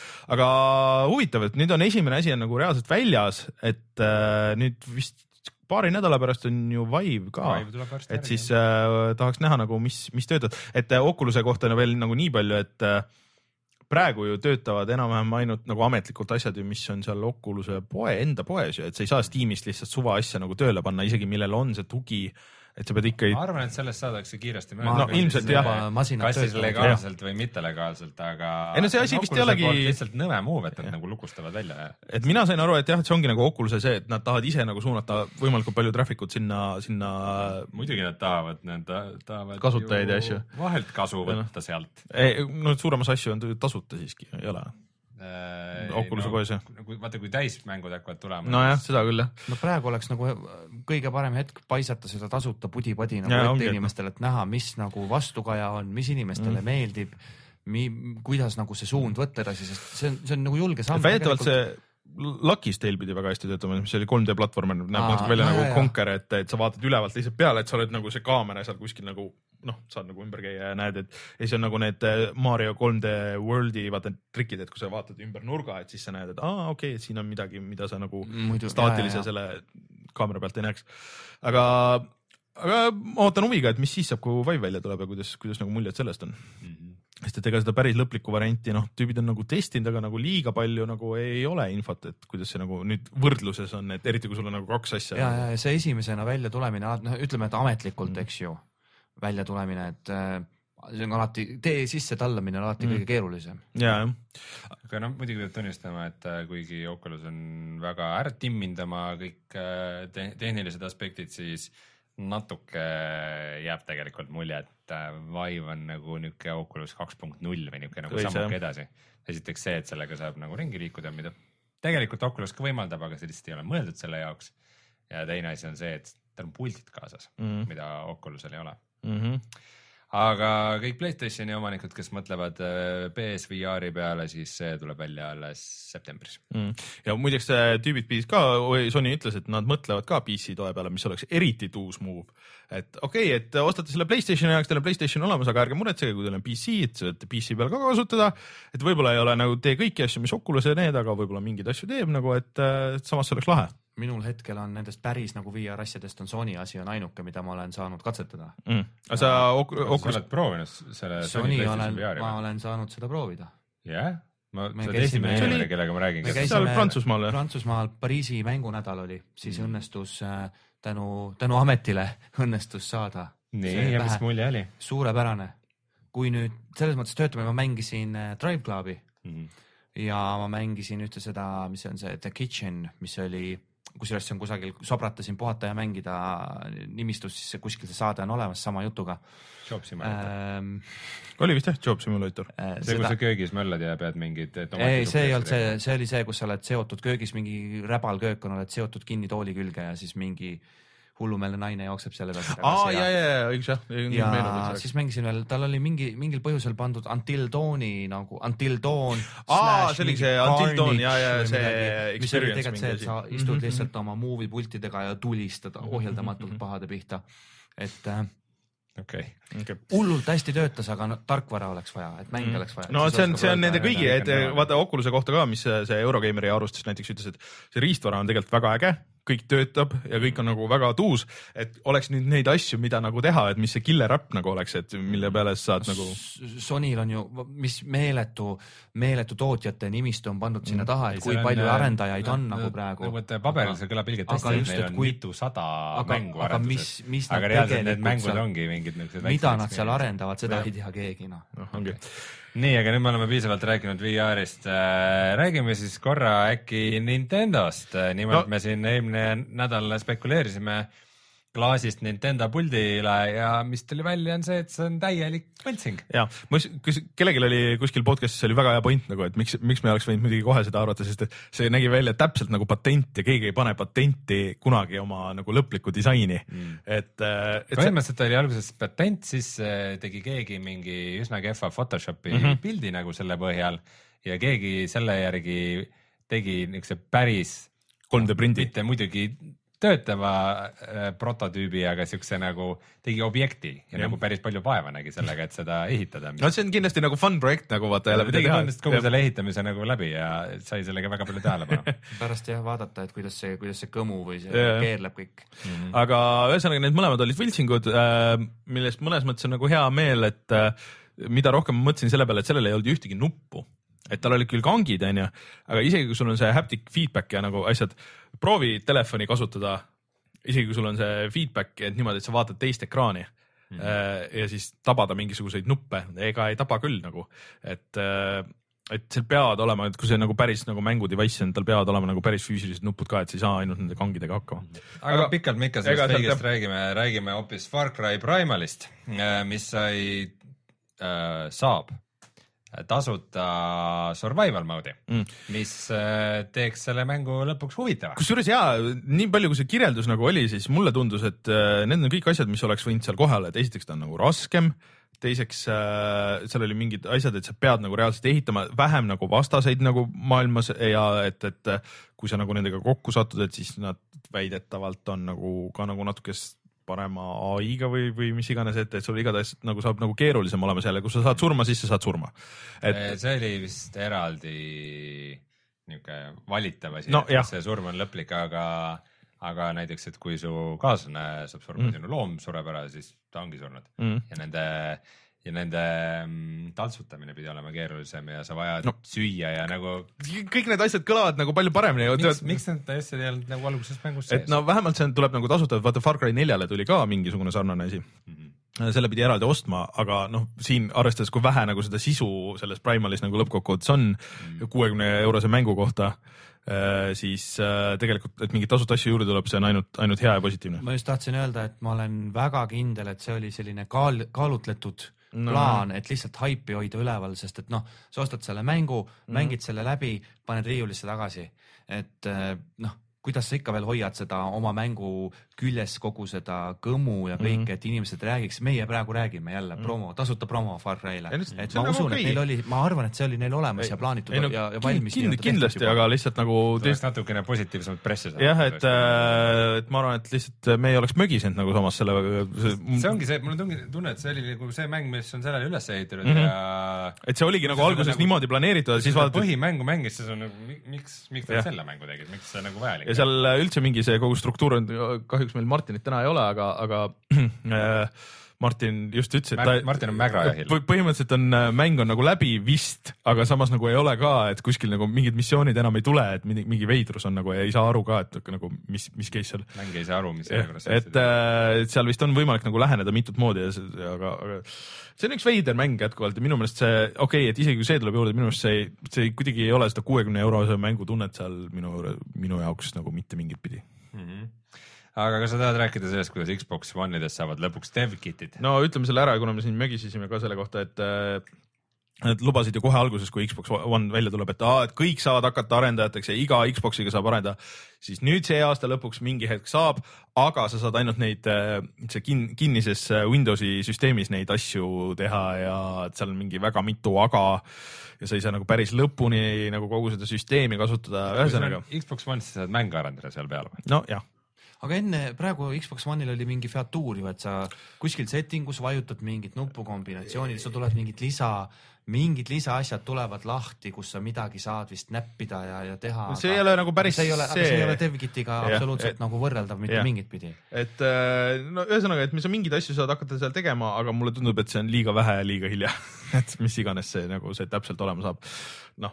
aga huvitav, et nüüd on esimene asi on nagu reaalselt väljas, et äh, nüüd vist paari nädala pärast on ju Vive ka, Vive et siis äh, tahaks näha nagu, mis, mis töötab, et äh, Oculus'e kohta on veel nagu nii palju, et äh, praegu ju töötavad enam-vähem ainult nagu ametlikult asjad, mis on seal Oculus'e poe, enda poes ju, et sa ei saa Steamist lihtsalt suva asja nagu tööle panna, isegi millel on see tugi et sa pead ikka... Ma arvan, et sellest saadakse kiiresti mööda. No ilmselt jah. Kas siis legaalselt või mitte legaalselt, aga... Ei no see asi vist ei olegi... Lihtsalt nõme move, et nad nagu lukustavad välja. Et mina sain aru, et jah, et see ongi nagu Oculus'e see, et nad tahavad ise nagu suunata võimalikult palju traffic'ut sinna, sinna... Muidugi nad tahavad, nad tahavad kasutajaid ja asju. Vahelt kasu võtta sealt. Ei, no suuremas asju on tasuta siiski, ei ole. Oculus'e poes jah. Vaata, kui täismängud hakkavad tulema. No jah, seda küll jah. No praegu oleks nagu kõige parem hetk paisata seda tasuta pudi-padi nagu ja, ette inimestele, et näha, mis nagu vastukaja on, mis inimestele mm. meeldib, mi, kuidas nagu see suund võtta edasi, sest see on, see on nagu julge samm. Väidetavalt tegelikult... see Lucky's Tale pidi väga hästi töötama, mis oli kolm D platvormer, näeb natuke välja nagu Conquer, et, et sa vaatad ülevalt lihtsalt peale, et sa oled nagu see kaamera seal kuskil nagu noh, saad nagu ümber käia ja näed, et ja see on nagu need Mario kolm D Worldi vaata trikid, et kui sa vaatad ümber nurga, et siis sa näed, et aa, okei, okay, et siin on midagi, mida sa nagu Muidu, staatilise jah, jah. selle kaamera pealt ei näeks. Aga, aga ma ootan huviga, et mis siis saab, kui Vive välja tuleb ja kuidas, kuidas nagu muljed sellest on. Mm-hmm. Sest et ega seda päris lõplikku varianti, noh, tüübid on nagu testinud, aga nagu liiga palju nagu ei ole infot, et kuidas see nagu nüüd võrdluses on, et eriti kui sul on nagu kaks asja. Ja, ja see esimesena välja tulemine, no, ütleme, et ametlikult, mm. eks ju, välja tulemine, et äh, see on alati, tee sisse tallamine on alati mm. kõige keerulisem. Ja, jah. Aga no muidugi peab tunnistama, et kuigi Oculus on väga ära timmindama kõik te tehnilised aspektid, siis natuke jääb tegelikult mulje, et Vive on nagu niuke Oculus kaks punkt null või niuke nagu sammuke edasi. Esiteks see, et sellega saab nagu ringi liikuda, mida tegelikult Oculus ka võimaldab, aga see lihtsalt ei ole mõeldud selle jaoks. Ja teine asi on see, et tal on pultid kaasas, mm-hmm. mida Oculusel ei ole. Mm-hmm. Aga kõik PlayStationi omanikud, kes mõtlevad P S V R-i peale, siis see tuleb välja alles septembris. Mm. Ja muideks tüübid pidid ka, Sony ütles, et nad mõtlevad ka P C toe peale, mis oleks eriti tuus move. Et okei, okay, et ostate selle PlayStationi jaoks, teil on PlayStation olemas, aga ärge muretsege, kui teil on P C, et võite P C peal ka kasutada. Et võib-olla ei ole nagu tee kõiki asju, mis Oculus ja need, aga võib-olla mingid asju teeb nagu, et, et samas see oleks lahe. Minul hetkel on nendest päris nagu V R asjadest on Sony asi on ainuke, mida ma olen saanud katsetada. Mm. Aga sa Oculus... Sa oled proovinud selle Sony olen, ma olen saanud seda proovida. Jah? Yeah? Ma, sa oled esimene inimene, kellega ma räägin. Me käisime Prantsusmaal. Prantsusmaal Pariisi mängunädal oli, siis mm. õnnestus tänu, tänu ametile õnnestus saada. Nii, ja mis mulje oli? Suurepärane. Kui nüüd selles mõttes töötame, ma mängisin Drive Clubi mm. ja ma mängisin ühte seda, mis on see The Kitchen, mis oli... kusjuures see on kusagil, sobratasin puhata ja mängida nimistus, siis kuskil see saade on olemas sama jutuga. Job Simulator. Ähm, oli vist jah, Job Simulator. Äh, see, seda... kus sa köögis möllad ja pead mingid... Ei, see ei olnud see, see oli see, kus sa oled seotud köögis, mingi räbalköök on, oled seotud kinni tooli külge ja siis mingi hullumeelne naine jookseb selle pealt. Aa, ja, ja, ja, õigus jah. Ja meenunud, siis mängisin veel, tal oli mingi, mingil põhjusel pandud Until Dawni nagu Until Dawn. Aa, see oli see Until Dawn, ja, ja see midagi, mis oli tegelikult see, et sa istud mm-hmm. lihtsalt oma movie pultidega ja tulistad ohjeldamatult mm-hmm. pahade pihta. Et okay. Okay. hullult hästi töötas, aga no, tarkvara oleks vaja, et mänge mm. oleks vaja. No see on, see on nende kõigi, et vaata Oculus'e kohta ka, mis see Eurogameri arvustus näiteks ütles, et see riistvara on tegelikult väga äge, kõik töötab ja kõik on nagu väga tuus, et oleks nüüd neid asju, mida nagu teha, et mis see killer app nagu oleks, et mille peale sa saad nagu... Sonyl on ju, mis meeletu, meeletu tootjate nimistu on pandud sinna taha, et ei, kui palju on, arendajaid on no, nagu praegu. Nagu et paberil see kõlab ilgelt hästi, et neil on kui... mitu sada aga, mängu aga arendused. Mis, mis aga reaalselt need mängud seal, ongi mingid niisugused mida nad seal arendavad, seda ja. Ei tea keegi. No. No, okay. Nii, aga nüüd me oleme piisavalt rääkinud V R-ist. Räägime siis korra äkki Nintendost. Nimelt no. Me siin eelmine nädal spekuleerisime klaasist Nintendo puldile ja mis tuli välja on see, et see on täielik võltsing. Ja, kellelgi oli kuskil podcastis oli väga hea point nagu, et miks, miks me oleks võinud muidugi kohe seda arvata, sest et see nägi välja täpselt nagu patent ja keegi ei pane patenti kunagi oma nagu lõplikku disaini. Mm. Et, et põhimõtteliselt see... oli alguses patent, siis tegi keegi mingi üsna kehva Photoshopi mm-hmm. pildi nagu selle põhjal ja keegi selle järgi tegi niisuguse päris kolm D prindi. Mitte muidugi töötava äh, prototüübi, aga siukse nagu tegi objekti ja, ja nagu päris palju vaeva nägi sellega, et seda ehitada. No see on kindlasti nagu fun projekt nagu vaata jälle. Tegi mõndest kogu selle ehitamise nagu läbi ja sai sellega väga palju tähelepanu. Pärast jah vaadata, et kuidas see, kuidas see kõmu või see ja, keerleb kõik. Mm-hmm. Aga ühesõnaga need mõlemad olid võltsingud, äh, millest mõnes mõttes on nagu hea meel, et äh, mida rohkem ma mõtlesin selle peale, et sellel ei olnud ühtegi nuppu. Et tal oli küll kangid, on ju, aga isegi kui sul on see haptic feedback ja nagu asjad, proovi telefoni kasutada isegi kui sul on see feedback, et niimoodi, et sa vaatad teist ekraani mm. ja siis tabada mingisuguseid nuppe, ega ei taba küll nagu, et et seal peavad olema, et kui see nagu päris nagu mängu device on, tal peavad olema nagu päris füüsilised nupud ka, et sa ei saa ainult nende kangidega hakkama. Aga, aga pikalt me ikka sellest feigest räägime, räägime hoopis Far Cry Primalist, mis sai äh, saab tasuta survival mode'i mm., mis äh, teeks selle mängu lõpuks huvitava. Kusjuures jaa, nii palju kui see kirjeldus nagu oli, siis mulle tundus, et äh, need on kõik asjad, mis oleks võinud seal kohal, et esiteks ta on nagu raskem, teiseks äh, seal oli mingid asjad, et sa pead nagu reaalselt ehitama vähem nagu vastaseid nagu maailmas ja et, et kui sa nagu nendega kokku satud, et siis nad väidetavalt on nagu ka nagu natuke parema A I-ga või, või mis iganes, et, et sul igatahes nagu saab nagu keerulisem olema selle, kus sa saad surma, siis sa saad surma. Et... see oli vist eraldi niuke valitava siin, no, et see surm on lõplik, aga aga näiteks, et kui su kaaslane saab surma mm., sinu loom sureb ära, siis ta ongi surnud mm. ja nende, ja nende mm, taltsutamine pidi olema keerulisem ja sa vajad no. süüa ja nagu kõik need asjad kõlavad nagu palju paremini. Miks, miks need asjad ei olnud nagu alguses mängus sees? Et no vähemalt see tuleb nagu tasuta, vaata Far Cry neljale tuli ka mingisugune sarnane asi mm. -hmm. selle pidi eraldi ostma, aga noh, siin arvestades, kui vähe nagu seda sisu selles Primalis nagu lõppkokkuvõttes on mm. kuuekümne eurose mängu kohta, siis tegelikult, et mingit tasuta asju juurde tuleb, see on ainult, ainult hea ja positiivne. Ma just tahtsin öelda, et ma olen väga kindel, et see oli selline kaal, kaalutletud no. plaan, et lihtsalt haipi hoida üleval, sest et noh, sa ostad selle mängu, mm. mängid selle läbi, paned riiulisse tagasi, et noh, kuidas sa ikka veel hoiad seda oma mängu küljes kogu seda kõmu ja kõike, mm. et inimesed räägiks, meie praegu räägime jälle mm. promo, tasuta promo Far Cry'le, et ma usun, okay. et neil oli, ma arvan, et see oli neil olemas ei, ja plaanitud ei, no, ja, ja valmis. Kind, kindlasti, aga lihtsalt nagu tuleks natukene positiivsemalt pressi saada. jah, et, et ma arvan, et lihtsalt me ei oleks mögisend nagu samas selle see, see ongi see, mul on tunne, et see oli nagu see mäng, mis on sellele üles ehitatud mm -hmm. ja et see oligi nagu alguses nagu, niimoodi planeeritud, siis vaadatud põhimängu mängis, siis on nagu, miks, miks nad selle mängu tegid, miks see nagu vajalik? Ja seal üldse mingi see kogu struktuur on, kahjuks meil Martinit täna ei ole, aga, aga äh, Martin just ütles, et ta, Martin on mägrajahil. Põhimõtteliselt on mäng on nagu läbi vist, aga samas nagu ei ole ka, et kuskil nagu mingid missioonid enam ei tule, et mingi, mingi veidrus on nagu ja ei saa aru ka, et nagu mis, mis case seal. Mäng ei saa aru, mis järjekorras. Et, et seal vist on võimalik nagu läheneda mitut moodi, ja, aga, aga see on üks veider mäng jätkuvalt ja minu meelest see, okei okay,, et isegi kui see tuleb juurde, minu meelest see, see kuidagi ei ole seda kuuekümne eurose mängu tunnet seal minu, minu jaoks nagu mitte mingit pidi. Mm -hmm. Aga kas sa tahad rääkida sellest, kuidas Xbox One'idest saavad lõpuks dev-kitid? No ütleme selle ära, kuna me siin mögisisime ka selle kohta, et Nad lubasid ju kohe alguses, kui Xbox One välja tuleb, et, aa, et kõik saavad hakata arendajateks ja iga Xboxiga saab arendada, siis nüüd see aasta lõpuks mingi hetk saab, aga sa saad ainult neid see kin, kinnises Windowsi süsteemis neid asju teha ja seal on mingi väga mitu aga ja sa ei saa nagu päris lõpuni nagu kogu seda süsteemi kasutada. Ühesõnaga Xbox One, sa saad mänge arendada seal peal või? No jah. Aga enne praegu Xbox One'il oli mingi featuur ju, et sa kuskil settingus vajutad mingit nupukombinatsioonid, sa tuled mingit lisa, mingid lisaasjad tulevad lahti, kus sa midagi saad vist näppida ja, ja teha. See ei ole nagu päris see ei ole, see... see ei ole DevKitiga absoluutselt et, nagu võrreldav mitte ja. mingit pidi. Et no ühesõnaga, et sa mingeid asju saad hakata seal tegema, aga mulle tundub, et see on liiga vähe ja liiga hilja. Et mis iganes see nagu see täpselt olema saab. Noh,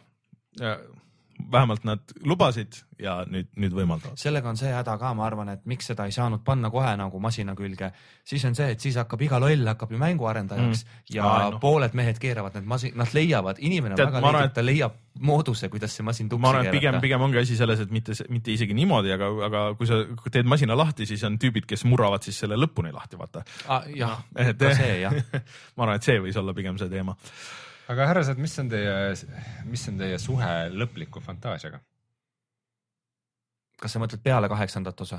vähemalt nad lubasid ja nüüd, nüüd võimaldavad. Sellega on see häda ka, ma arvan, et miks seda ei saanud panna kohe nagu masina külge, siis on see, et siis hakkab iga loll hakkab ju mänguarendajaks mm. ja Aa, no. pooled mehed keeravad need masin, nad leiavad, inimene Tead, väga leidib, ta leiab mooduse, kuidas see masin tuksi keerata. Pigem, pigem ongi asi selles, et mitte, mitte isegi niimoodi, aga, aga kui sa teed masina lahti, siis on tüübid, kes murravad siis selle lõpuni lahti, vaata. Ah, jah, et, ka see, jah. Ma arvan, et see võis olla pigem see teema. Aga härrased, mis on teie, mis on teie suhe lõpliku fantaasiaga? Kas sa mõtled peale kaheksandat osa?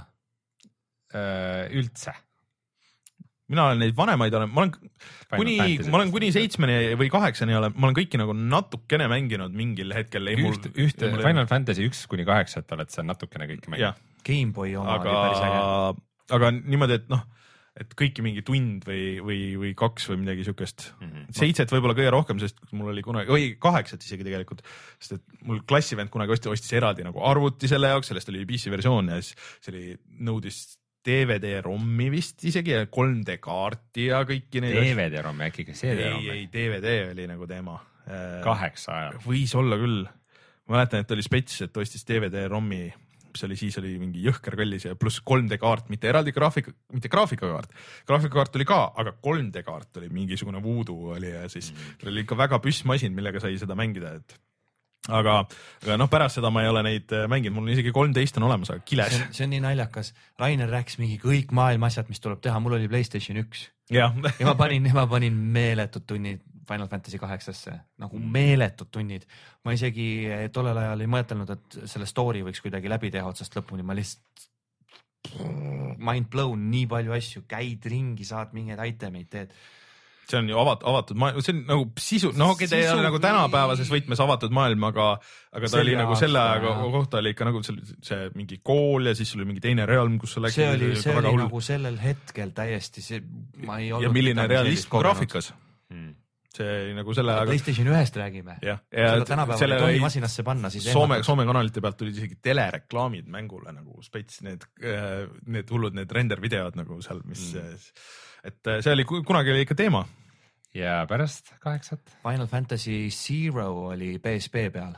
Üldse. Mina olen neid vanemaid, olen, ma olen kuni, ma olen kuni seitsmeni või kaheksani olen, ma olen kõiki nagu natukene mänginud mingil hetkel. Üht, ühte mul... Final Fantasy üks kuni kaheksat oled sa natukene kõiki mänginud. Gameboy oma aga, oli päris äge. Aga niimoodi, et noh, et kõiki mingi tund või, või, või kaks või midagi siukest. Mm-hmm. Seitset võib-olla kõige rohkem, sest mul oli kunagi, või kaheksat isegi tegelikult, sest et mul klassivend kunagi ostis, ostis eraldi nagu arvuti selle jaoks, sellest oli P C versioon ja siis see oli, nõudis D V D-rommi vist isegi ja kolm D kaarti ja kõiki neid. D V D-rommi äkki ka C D-rommi? Ei, ei, D V D oli nagu teema. Kaheksa ajal. Võis olla küll. Ma mäletan, et oli spets, et ostis D V D-rommi mis oli siis, oli mingi jõhker kallis ja pluss kolm D kaart, mitte eraldi graafik, mitte graafikakaart. Graafikakaart oli ka, aga kolm D kaart oli mingisugune voodoo oli ja siis mm. oli ikka väga püssmasin, millega sai seda mängida, et aga, aga noh, pärast seda ma ei ole neid mänginud, mul on isegi kolmteist on olemas, aga kiles. See on, see on nii naljakas. Rainer rääkis mingi kõik maailma asjad, mis tuleb teha, mul oli PlayStation üks. Ja, ja ma panin, ma panin meeletud tunnid Final Fantasy kaheksasse, nagu meeletud tunnid. Ma isegi tollel ajal ei mõtelnud, et selle story võiks kuidagi läbi teha otsast lõpuni. Ma lihtsalt mind blown, nii palju asju, käid ringi, saad mingeid itemeid, teed. See on ju avatud, avatud maailm, see on nagu sisu, no okei, ta ei ole nagu tänapäevases võtmes avatud maailm, aga, aga ta selle oli nagu selle aega kohta oli ikka nagu see, see mingi kool ja siis oli mingi teine realm, kus sa läksid. See oli, see oli nagu sellel hetkel täiesti, see, ma ei olnud. Ja milline realism graafikas. Hmm. See nagu selle aega. PlayStation ühest räägime. Ja, ja seda tänapäeval ei tohi masinasse panna. Siis Soome, Soome kanalite pealt tuli isegi telereklaamid mängule nagu spets, need, need hullud, need render-videod nagu seal, mis, mm. et see oli, kunagi oli ikka teema. Ja pärast kaheksat? Final Fantasy Zero oli P S P peal.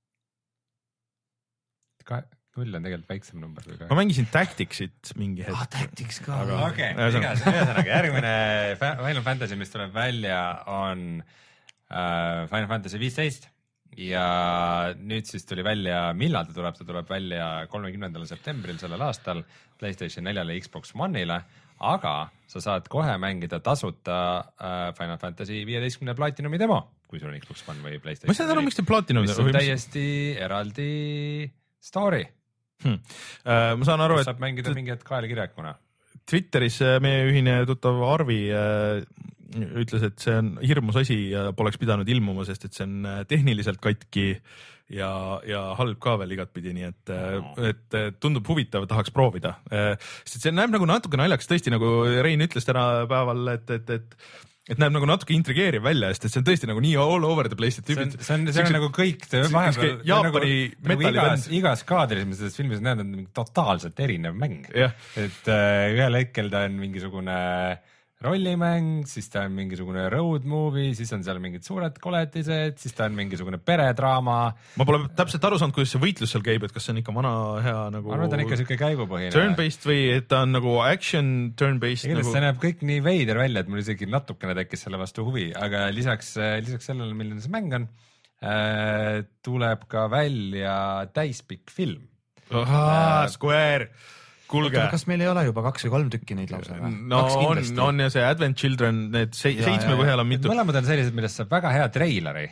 Ka null on tegelikult väiksem number. Ma mängisin Tacticsit mingi hetk. Ah, Tactics ka. Okei, igas, ühesõnaga järgmine Final Fantasy, mis tuleb välja, on uh, Final Fantasy viisteist ja nüüd siis tuli välja, millal ta tuleb, ta tuleb välja kolmekümnendal septembril sellel aastal PlayStation neljale ja Xbox One'ile, aga sa saad kohe mängida tasuta uh, Final Fantasy viieteistkümne Platinumi demo, kui sul on Xbox One või PlayStation. Ma ei saa aru, miks te Platinum? Mis on täiesti eraldi story. Hmm. Uh, ma saan aru, et saab mängida mingi hetk kaelekirjakuna. Twitteris meie ühine tuttav Arvi uh, ütles, et see on hirmus asi ja poleks pidanud ilmuma, sest et see on tehniliselt katki ja, ja halb ka veel igatpidi, nii et, no. et tundub huvitav, tahaks proovida. Uh, sest see näeb nagu natuke naljaks, tõesti nagu Rein ütles täna päeval, et, et, et et näeb nagu natuke intrigeeriv välja, sest see on tõesti nagu nii all over the place. See on, see on, see on nagu kõik vahepeal, Jaapani nagu, nagu igas, igas kaadris, mis selles filmis näed, on totaalselt erinev mäng. Yeah. Et uh, ühel hetkel ta on mingisugune rollimäng, siis ta on mingisugune road movie, siis on seal mingid suured koletised, siis ta on mingisugune peredraama. Ma pole täpselt aru saanud, kuidas see võitlus seal käib, et kas see on ikka vana hea nagu... Ma arvan, ta on ikka siuke käigupõhine. Turn-based või et ta on nagu action turn-based. Nagu... See näeb kõik nii veider välja, et mul isegi natukene tekkis selle vastu huvi, aga lisaks, lisaks sellele, milline see mäng on, äh, tuleb ka välja täispikk film. Ahaa, Square! Kulge. Kas meil ei ole juba kaks või kolm tükki neid lausa? No on, on ja see Advent Children, need se ja, seitsme põhjal on mitu. Mõlemad on sellised, millest saab väga hea treileri.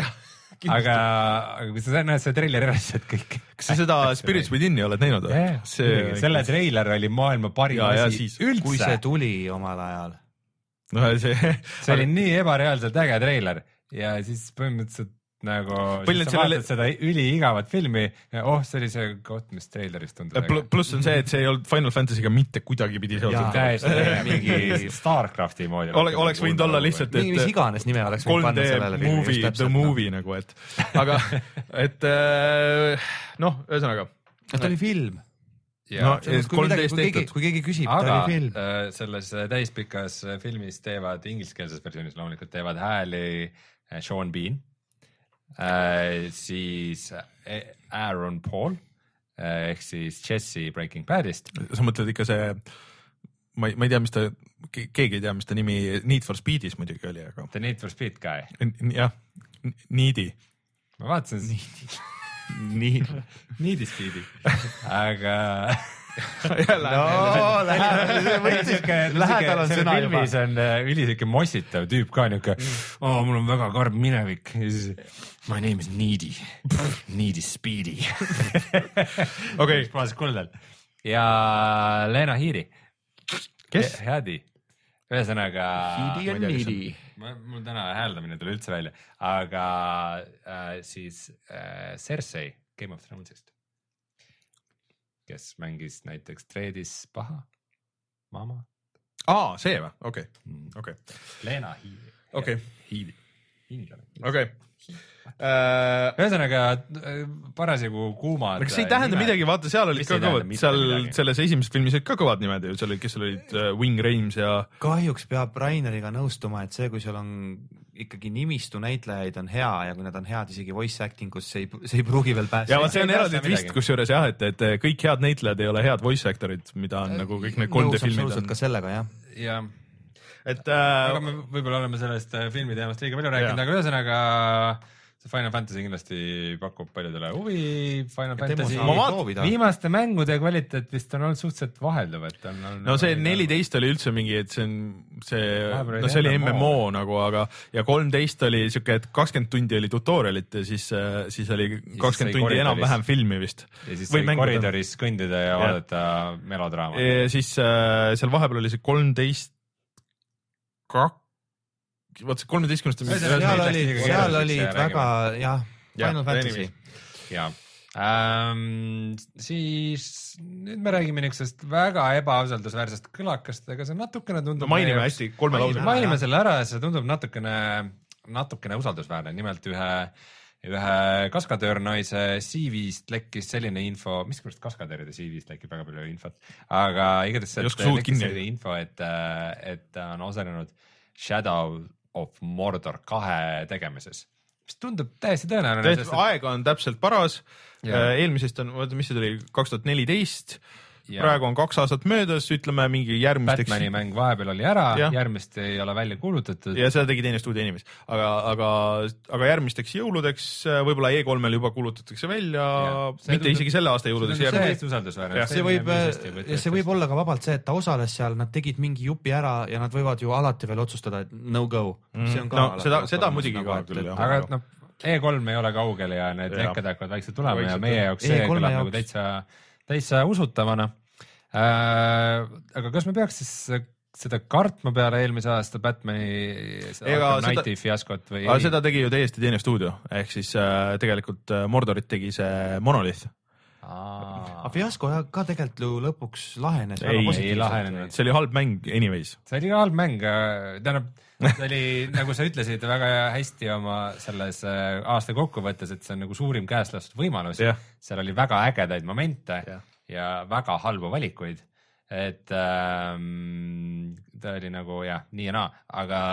aga, aga kui sa näed see treileri ära, siis kõik. Kas sa seda Spirits Within'i oled näinud? Yeah, see, selle treiler oli maailma parim ja, asi ja üldse. Kui see tuli omal ajal. No, see see oli nii ebareaalselt äge treiler ja siis põhimõtteliselt nagu siis sa vaatad seda üliigavat filmi ja oh, see oli see koht, mis treilerist tundub. Pl pluss on see, et see ei olnud Final Fantasy'ga mitte kuidagi pidi seotud. Täiesti mingi Starcrafti moodi. Ole, oleks võinud olla lihtsalt, et mis iganes nime oleks võinud panna sellele movie, the movie nagu, et aga, et noh, ühesõnaga. Ta oli film. No, kui, midagi, kui, keegi, kui keegi küsib, aga ta oli film. Äh, selles täispikas filmis teevad, ingliskeelses versioonis loomulikult teevad hääli Sean Bean. Äh, siis Aaron Paul äh, ehk siis Jesse Breaking Badist. Sa mõtled ikka see, ma ei, ma ei tea, mis ta, keegi ei tea, mis ta nimi Need for Speedis muidugi oli, aga The Need for Speed guy. Jah, Needi. Ma vaatasin Needi Needi Speedi, aga no lähedal on sõna juba. Filmis on ülisike mossitav tüüp ka niuke, oh, mul on väga karm minevik. My name is Needy. Needy Speedy. Okei. Ja Lena Headey. Kes? Headey. Ühesõnaga... Headey on Needy. Mul täna hääldamine tuli üldse välja. Aga äh, siis äh, Cersei Game of Thronesist. Kes mängis näiteks Dreadis paha mama. Aa, see või? Okei. Mm. Okay. Lena Headey. Okei. Headey. Okei. Ühesõnaga parasjagu kuumad. Kas see ei tähenda midagi, vaata seal olid ka kõvad, seal selles esimeses filmis olid ka kõvad nimed ju, seal olid, kes olid Wing Rames ja... Kahjuks peab Raineriga nõustuma, et see, kui seal on ikkagi nimistu näitlejaid on hea ja kui nad on head isegi voice acting us, see ei, see ei pruugi veel päästa. ja vaat see on eraldi twist, kusjuures jah, et, et kõik head näitlejad ei ole head voice actorid, mida on nagu kõik need kolm D filmid on. Ka sellega, jah. Ja. Et, äh, aga me võib-olla oleme sellest filmi teemast liiga palju rääkinud, aga ühesõnaga see Final Fantasy kindlasti pakub paljudele huvi. Final ja Fantasy vaat, viimaste mängude kvaliteet vist on olnud suhteliselt vahelduv, et on olnud no see neliteist oli üldse mingi, et see on see, no see oli M M O nagu, aga ja kolmteist oli siuke, et kakskümmend tundi oli tutorialit ja siis, siis oli kakskümmend tundi enam-vähem filmi vist. Ja siis sai koridoris kõndida ja vaadata melodraama. Ja siis seal vahepeal oli see kolmteist kak vaat see kolmeteistkümnest seal olid, seal olid väga, jah, Final ja, Fantasy. Ja. Ähm, siis nüüd me räägime niisugusest väga ebausaldusväärsest kõlakast, aga see natukene tundub... No mainime meie... hästi kolme lause. Mainime selle ära ja see tundub natukene, natukene usaldusväärne. Nimelt ühe, ühe kaskadöörnaise C V-st lekkis selline info, mis kõrst kaskadööride C V-st lekkib väga palju infot, aga igatahes lekkis selline info, et, et on osalenud Shadow of Mordor kahe tegemises, mis tundub täiesti tõenäoline. Sest... aega on täpselt paras, eelmisest on, mis see tuli, kaks tuhat neliteist, praegu on kaks aastat möödas, ütleme mingi järgmisteks... Batmani mäng vahepeal oli ära, ja. järgmist ei ole välja kuulutatud. Ja seda tegi teine stuudio inimes, aga, aga, aga järgmisteks jõuludeks võib-olla E kolmel juba kuulutatakse välja, mitte tundub, isegi selle aasta jõuludeks. See on täiesti usaldusväärne. See võib, see võib olla ka vabalt see, et ta osales seal, nad tegid mingi jupi ära ja nad võivad ju alati veel otsustada, et no go. See on ka no, seda, seda muidugi ka küll. Aga noh, E kolm ei ole kaugel ja need lekked hakkavad vaikselt tulema ja meie jaoks see kõlab nagu täitsa täitsa usutavana äh,. Aga kas me peaks siis seda kartma peale eelmise aasta Batmani Knighti fiaskot või ei? Seda tegi ju täiesti teine stuudio, ehk siis äh, tegelikult Mordorit tegi see Monolith. Aga fiasko ka tegelikult ju lõpuks lahenes. Ei, ei lahenenud. See oli halb mäng anyways. See oli ka halb mäng, tähendab, see oli, nagu sa ütlesid väga hästi oma selles aasta kokkuvõttes, et see on nagu suurim käest lastud võimalus. Yeah. Seal oli väga ägedaid momente yeah. ja väga halbu valikuid. Et ähm, ta oli nagu jah, nii ja naa, aga,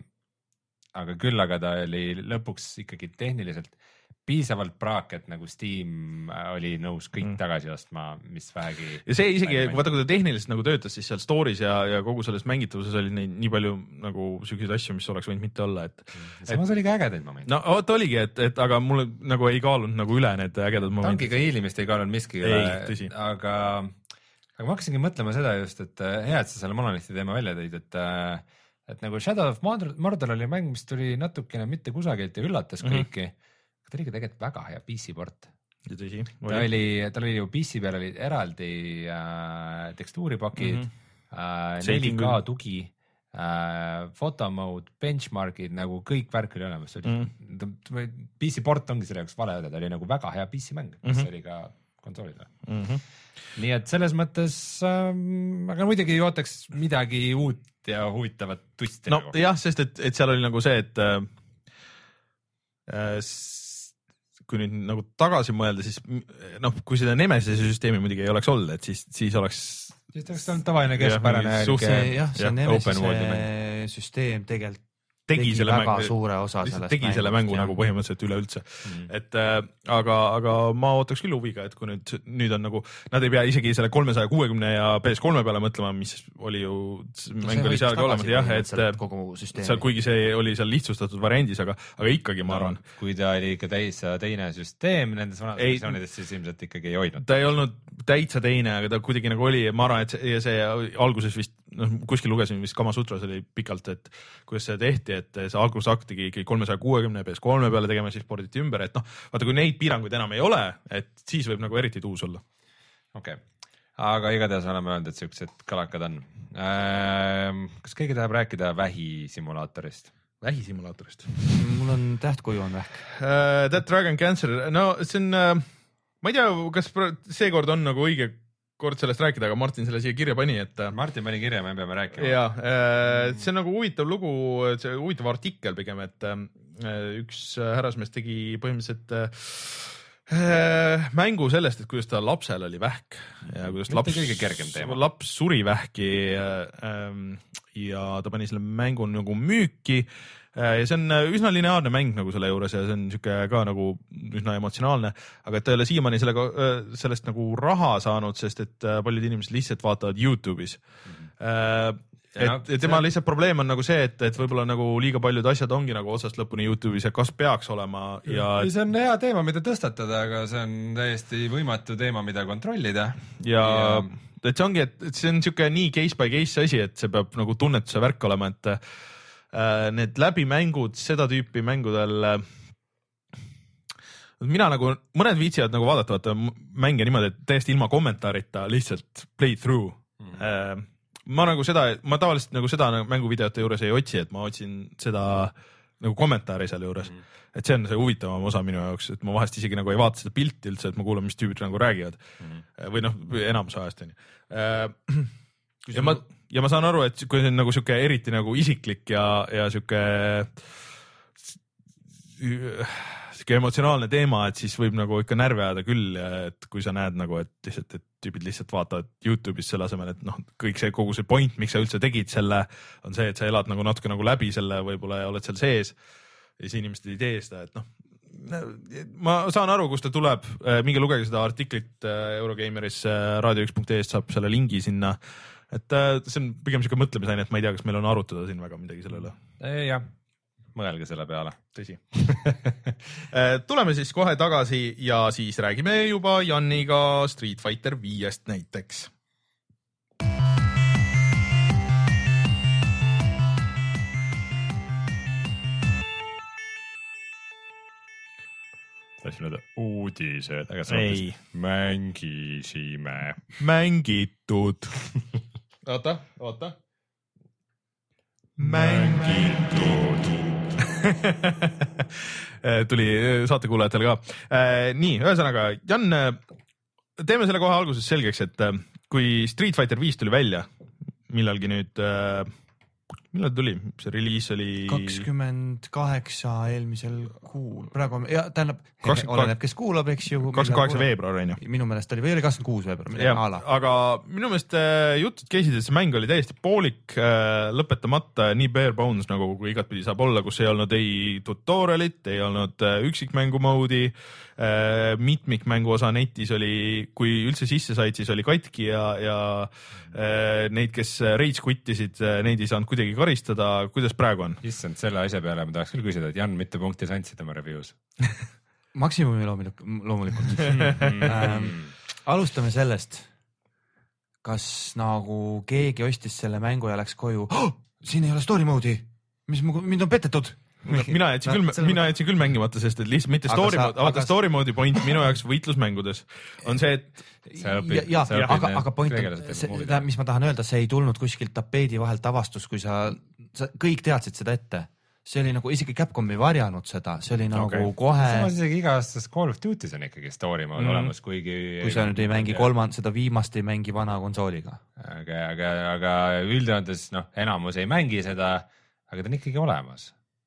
aga küll, aga ta oli lõpuks ikkagi tehniliselt piisavalt praak, et nagu Steam oli nõus kõik mm. tagasi ostma, mis vähegi... Ja see isegi, vaata kui ta tehniliselt nagu töötas, siis seal stories ja, ja kogu selles mängitavuses oli neid nii palju nagu selliseid asju, mis oleks võinud mitte olla, et... Samas et, oli ka ägedaid momente. No oot oligi, et, et aga mulle nagu ei kaalunud nagu üle need ägedad momendid. Tankiga hiilimist ei kaalunud miski, ei, aga, aga ma hakkasingi mõtlema seda just, et hea, et sa selle Monolithi teema välja tõid, et, et nagu Shadow of Mordor oli mäng, mis tuli natukene mitte kusagilt ja üllatas mm-hmm. kõiki. Ta oli ka tegelikult väga hea P C-port. Tõsi, ta oli, ta oli ju P C peal oli eraldi äh, tekstuuripakid mm, -hmm. äh, neli K tugi, äh, fotomode, benchmarkid, nagu kõik värk oli olemas. Mm -hmm. P C-port ongi selle jaoks vale öelda, ta oli nagu väga hea P C-mäng, mis mm -hmm. oli ka konsoolidele. Mm -hmm. Nii et selles mõttes, äh, aga muidugi ei ootaks midagi uut ja huvitavat twisti. No nagu. Jah, sest et, et seal oli nagu see, et äh, kui nüüd nagu tagasi mõelda, siis noh, kui seda Nemesise süsteemi muidugi ei oleks olnud, et siis, siis oleks... Siis oleks olnud tavaline keskpärane. Jah, see Nemesise süsteem tegelikult tegi, tegi väga mängu, suure osa sellest tegi mängu, selle mängu nagu põhimõtteliselt üleüldse mm. et äh, aga, aga ma ootaks küll huviga, et kui nüüd, nüüd on nagu nad ei pea isegi selle kolmesaja kuuekümne ja P S kolme peale mõtlema, mis oli ju no, mäng oli seal ka olemas jah, et kogu seal, kuigi see oli seal lihtsustatud variandis, aga, aga ikkagi ma arvan no,. Kui ta oli ikka täitsa teine süsteem nendes vanades versioonidest, siis ilmselt ikkagi ei hoidnud. Ta ei olnud täitsa teine, aga ta kuidagi nagu oli, ma arvan, et see, ja see alguses vist noh, kuskil lugesin vist Kamasutras oli pikalt, et kuidas see tehti, et see algusakt tegi ikkagi kolmesaja kuuekümne P S kolme peale tegema, siis porditi ümber, et noh, vaata kui neid piiranguid enam ei ole, et siis võib nagu eriti tuus olla. Okei, okay. Aga igatahes oleme öelnud, et siuksed kalakad on. Ähm, kas keegi tahab rääkida vähisimulaatorist? Vähisimulaatorist? Mul on tähtkuju on vähk. Uh, That Dragon Cancer, no see on, uh, ma ei tea, kas seekord on nagu õige kord sellest rääkida, aga Martin selle siia kirja pani, et Martin pani kirja, me peame rääkima. Ja, see on nagu huvitav lugu, see huvitav artikkel pigem, et üks härrasmees tegi põhimõtteliselt mängu sellest, et kuidas ta lapsel oli vähk ja kuidas laps, laps suri vähki ja ta pani selle mängu nagu müüki ja see on üsna lineaarne mäng nagu selle juures ja see on siuke ka nagu üsna emotsionaalne, aga et ta ei ole siiamaani sellega, sellest nagu raha saanud, sest et paljud inimesed lihtsalt vaatavad YouTube'is mm-hmm. et, no, et tema see... lihtsalt probleem on nagu see, et, et võib-olla nagu liiga paljud asjad ongi nagu otsast lõpuni YouTube'is ja kas peaks olema ja see on hea teema, mida tõstatada, aga see on täiesti võimatu teema, mida kontrollida ja, ja... et see ongi, et see on siuke nii case by case asi, et see peab nagu tunnetuse värk olema, et need läbimängud seda tüüpi mängudel, mina nagu, mõned viitsivad nagu vaadata, vaata mänge niimoodi, et täiesti ilma kommentaarita lihtsalt play through mm.. ma nagu seda, ma tavaliselt nagu seda mänguvideote juures ei otsi, et ma otsin seda nagu kommentaari seal juures mm.. et see on see huvitavam osa minu jaoks, et ma vahest isegi nagu ei vaata seda pilti üldse, et ma kuulan, mis tüübid nagu räägivad mm. või noh, enamus ajast on ju. ja ma ja ma saan aru, et kui see on nagu siuke eriti nagu isiklik ja, ja siuke siuke emotsionaalne teema, et siis võib nagu ikka närvi ajada küll, et kui sa näed nagu, et lihtsalt, et tüübid lihtsalt vaatavad YouTube'is selle asemel, et noh, kõik see, kogu see point, miks sa üldse tegid selle, on see, et sa elad nagu natuke nagu läbi selle võib-olla ja oled seal sees ja siis inimesed ei tee seda, et noh, ma saan aru, kust ta tuleb, minge lugege seda artiklit Eurogeimeris, raadio üks punkt ee-st saab selle lingi sinna. Et see on pigem siuke mõtlemisaine, et ma ei tea, kas meil on arutada siin väga midagi selle üle. Jah, mõelge selle peale. Tõsi. Tuleme siis kohe tagasi ja siis räägime juba Janniga Street Fighter viiest näiteks. Tahtsin öelda uudised, aga see on mängisime. Mängitud. Oota, oota. Mängitud. Tuli saatekuulajatele ka. Nii, ühesõnaga, Jan, teeme selle kohe alguses selgeks, et kui Street Fighter viis tuli välja, millalgi nüüd, millal tuli? See reliis oli... kakskümmend kaheksa eelmisel kuul. Praegu on, ja tähendab, oleneb, kes kuulab, eks ju. kakskümmend kaheksa veebruar on ju. Minu meelest oli, või oli kakskümmend kuus veebruar. Ja, aga minu meelest jutud käisid, et see mäng oli täiesti poolik, lõpetamata, nii bare bones nagu kui igat pidi saab olla, kus ei olnud ei tutorialit, ei olnud üksikmängu moodi, mitmikmängu osa netis oli, kui üldse sisse said, siis oli katki ja, ja neid, kes rage quittisid, neid ei saanud kuidagi karistada. Kuidas praegu on? Issand, selle asja peale ma tahaks küll küsida, et Jan, mitte punkti sa andsid oma review's? Maksimumi loomulikult. ähm, alustame sellest, kas nagu keegi ostis selle mängu ja läks koju. Oh, siin ei ole story mode'i, mis mind on petetud. mina jätsin küll, no, mina jätsin küll mängimata, sest et lihtsalt mitte story mode, aga, aga story mode'i point minu jaoks võitlusmängudes on see, et ja, ja, ja aga, aga point on, see, mis ma tahan öelda, see ei tulnud kuskilt tapeedi vahelt avastus, kui sa, sa kõik teadsid seda ette. See oli nagu, isegi Capcom ei varjanud seda, see oli nagu okay. kohe... Samas isegi iga-aastas Call of Duty's on ikkagi story mode mm. olemas, kuigi... Kui sa nüüd ei mängi kolmand, seda viimast ei mängi vana konsooliga. Aga, aga, aga üldjoontes, noh, enamus ei mängi seda, aga ta on ikkagi olemas.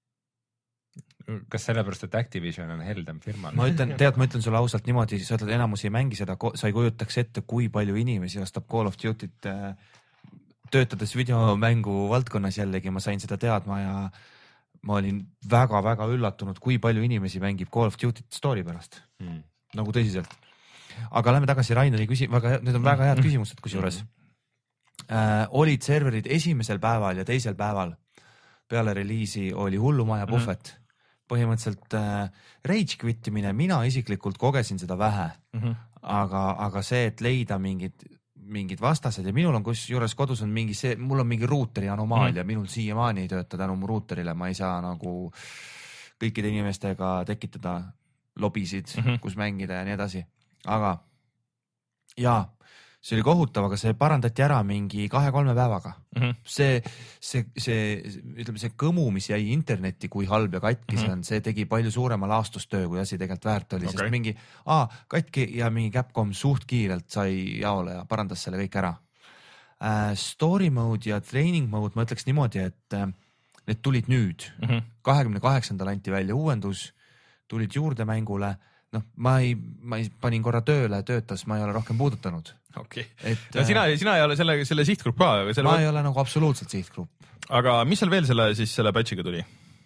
Kas sellepärast, et Activision on heldem firma? Ma ütlen, tead, ma ütlen sulle ausalt niimoodi, sa ütled, enamus ei mängi seda, sa ei kujutaks ette, kui palju inimesi ostab Call of Duty't töötades videomängu valdkonnas jällegi, ma sain seda teadma ja ma olin väga-väga üllatunud, kui palju inimesi mängib Call of Duty't story pärast. Hmm. Nagu tõsiselt. Aga lähme tagasi Raineri küsi-, väga, need on väga head küsimused, kusjuures. Äh, olid serverid esimesel päeval ja teisel päeval peale reliisi oli hullumaja puhvet. Mm-hmm. Põhimõtteliselt äh, rage quittimine, mina isiklikult kogesin seda vähe, mm-hmm. aga, aga see, et leida mingid, mingid vastased ja minul on kus juures kodus on mingi see, mul on mingi ruuteri anomaalia, mm-hmm. minul siiamaani ei tööta tänu mu ruuterile, ma ei saa nagu kõikide inimestega tekitada lobisid, mm-hmm. kus mängida ja nii edasi, aga jaa, see oli kohutav, aga see parandati ära mingi kahe-kolme päevaga. Mm-hmm. See, see, see, ütleme, see kõmu, mis jäi internetti, kui halb ja katki mm-hmm. see on, see tegi palju suurema laastustöö, kui asi tegelikult väärt oli, okay. sest mingi aa, katki ja mingi Capcom suht kiirelt sai jaole ja parandas selle kõik ära. Äh, story mode ja training mode, ma ütleks niimoodi, et äh, need tulid nüüd. Mm-hmm. kahekümne kaheksandal anti välja uuendus, tulid juurde mängule. noh, ma ei, ma ei panin korra tööle, töötas, ma ei ole rohkem puudutanud. Okei. Okay. Ja sina, sina ei ole selle, selle sihtgrupp ka? Selle... Ma ei ole nagu absoluutselt sihtgrupp. Aga mis seal veel selle, siis selle patchiga tuli?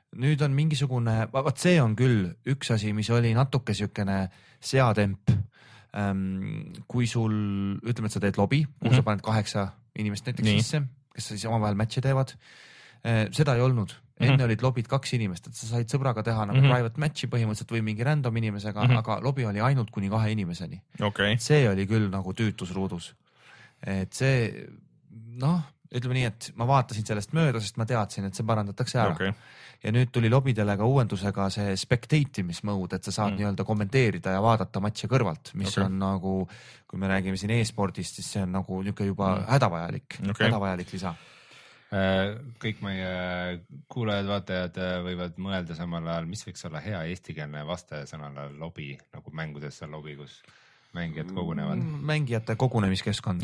nüüd on mingisugune, vaat see on küll üks asi, mis oli natuke siukene seatemp. Kui sul, ütleme, et sa teed lobi, kuhu mm-hmm. sa paned kaheksa inimest näiteks Nii. sisse, kes siis omavahel matche teevad. Seda ei olnud. Enne mm-hmm. olid lobid kaks inimest, et sa said sõbraga teha nagu mm-hmm. private matchi põhimõtteliselt või mingi random inimesega, mm-hmm. aga lobi oli ainult kuni kahe inimeseni. Okay. See oli küll nagu tüütusruudus. Et see, noh, ütleme nii, et ma vaatasin sellest mööda, sest ma teadsin, et see parandatakse ära. Okay. Ja nüüd tuli lobidele ka uuendusega see spectatimismode, et sa saad mm. nii-öelda kommenteerida ja vaadata matše kõrvalt, mis okay. on nagu, kui me räägime siin e-spordist, siis see on nagu niisugune juba mm. hädavajalik, okay. hädavajalik lisa. Kõik meie kuulajad, vaatajad võivad mõelda samal ajal, mis võiks olla hea eestikeelne vastaja sõnale lobi, nagu mängudes on lobi, kus mängijad kogunevad. Mängijate kogunemiskeskkond.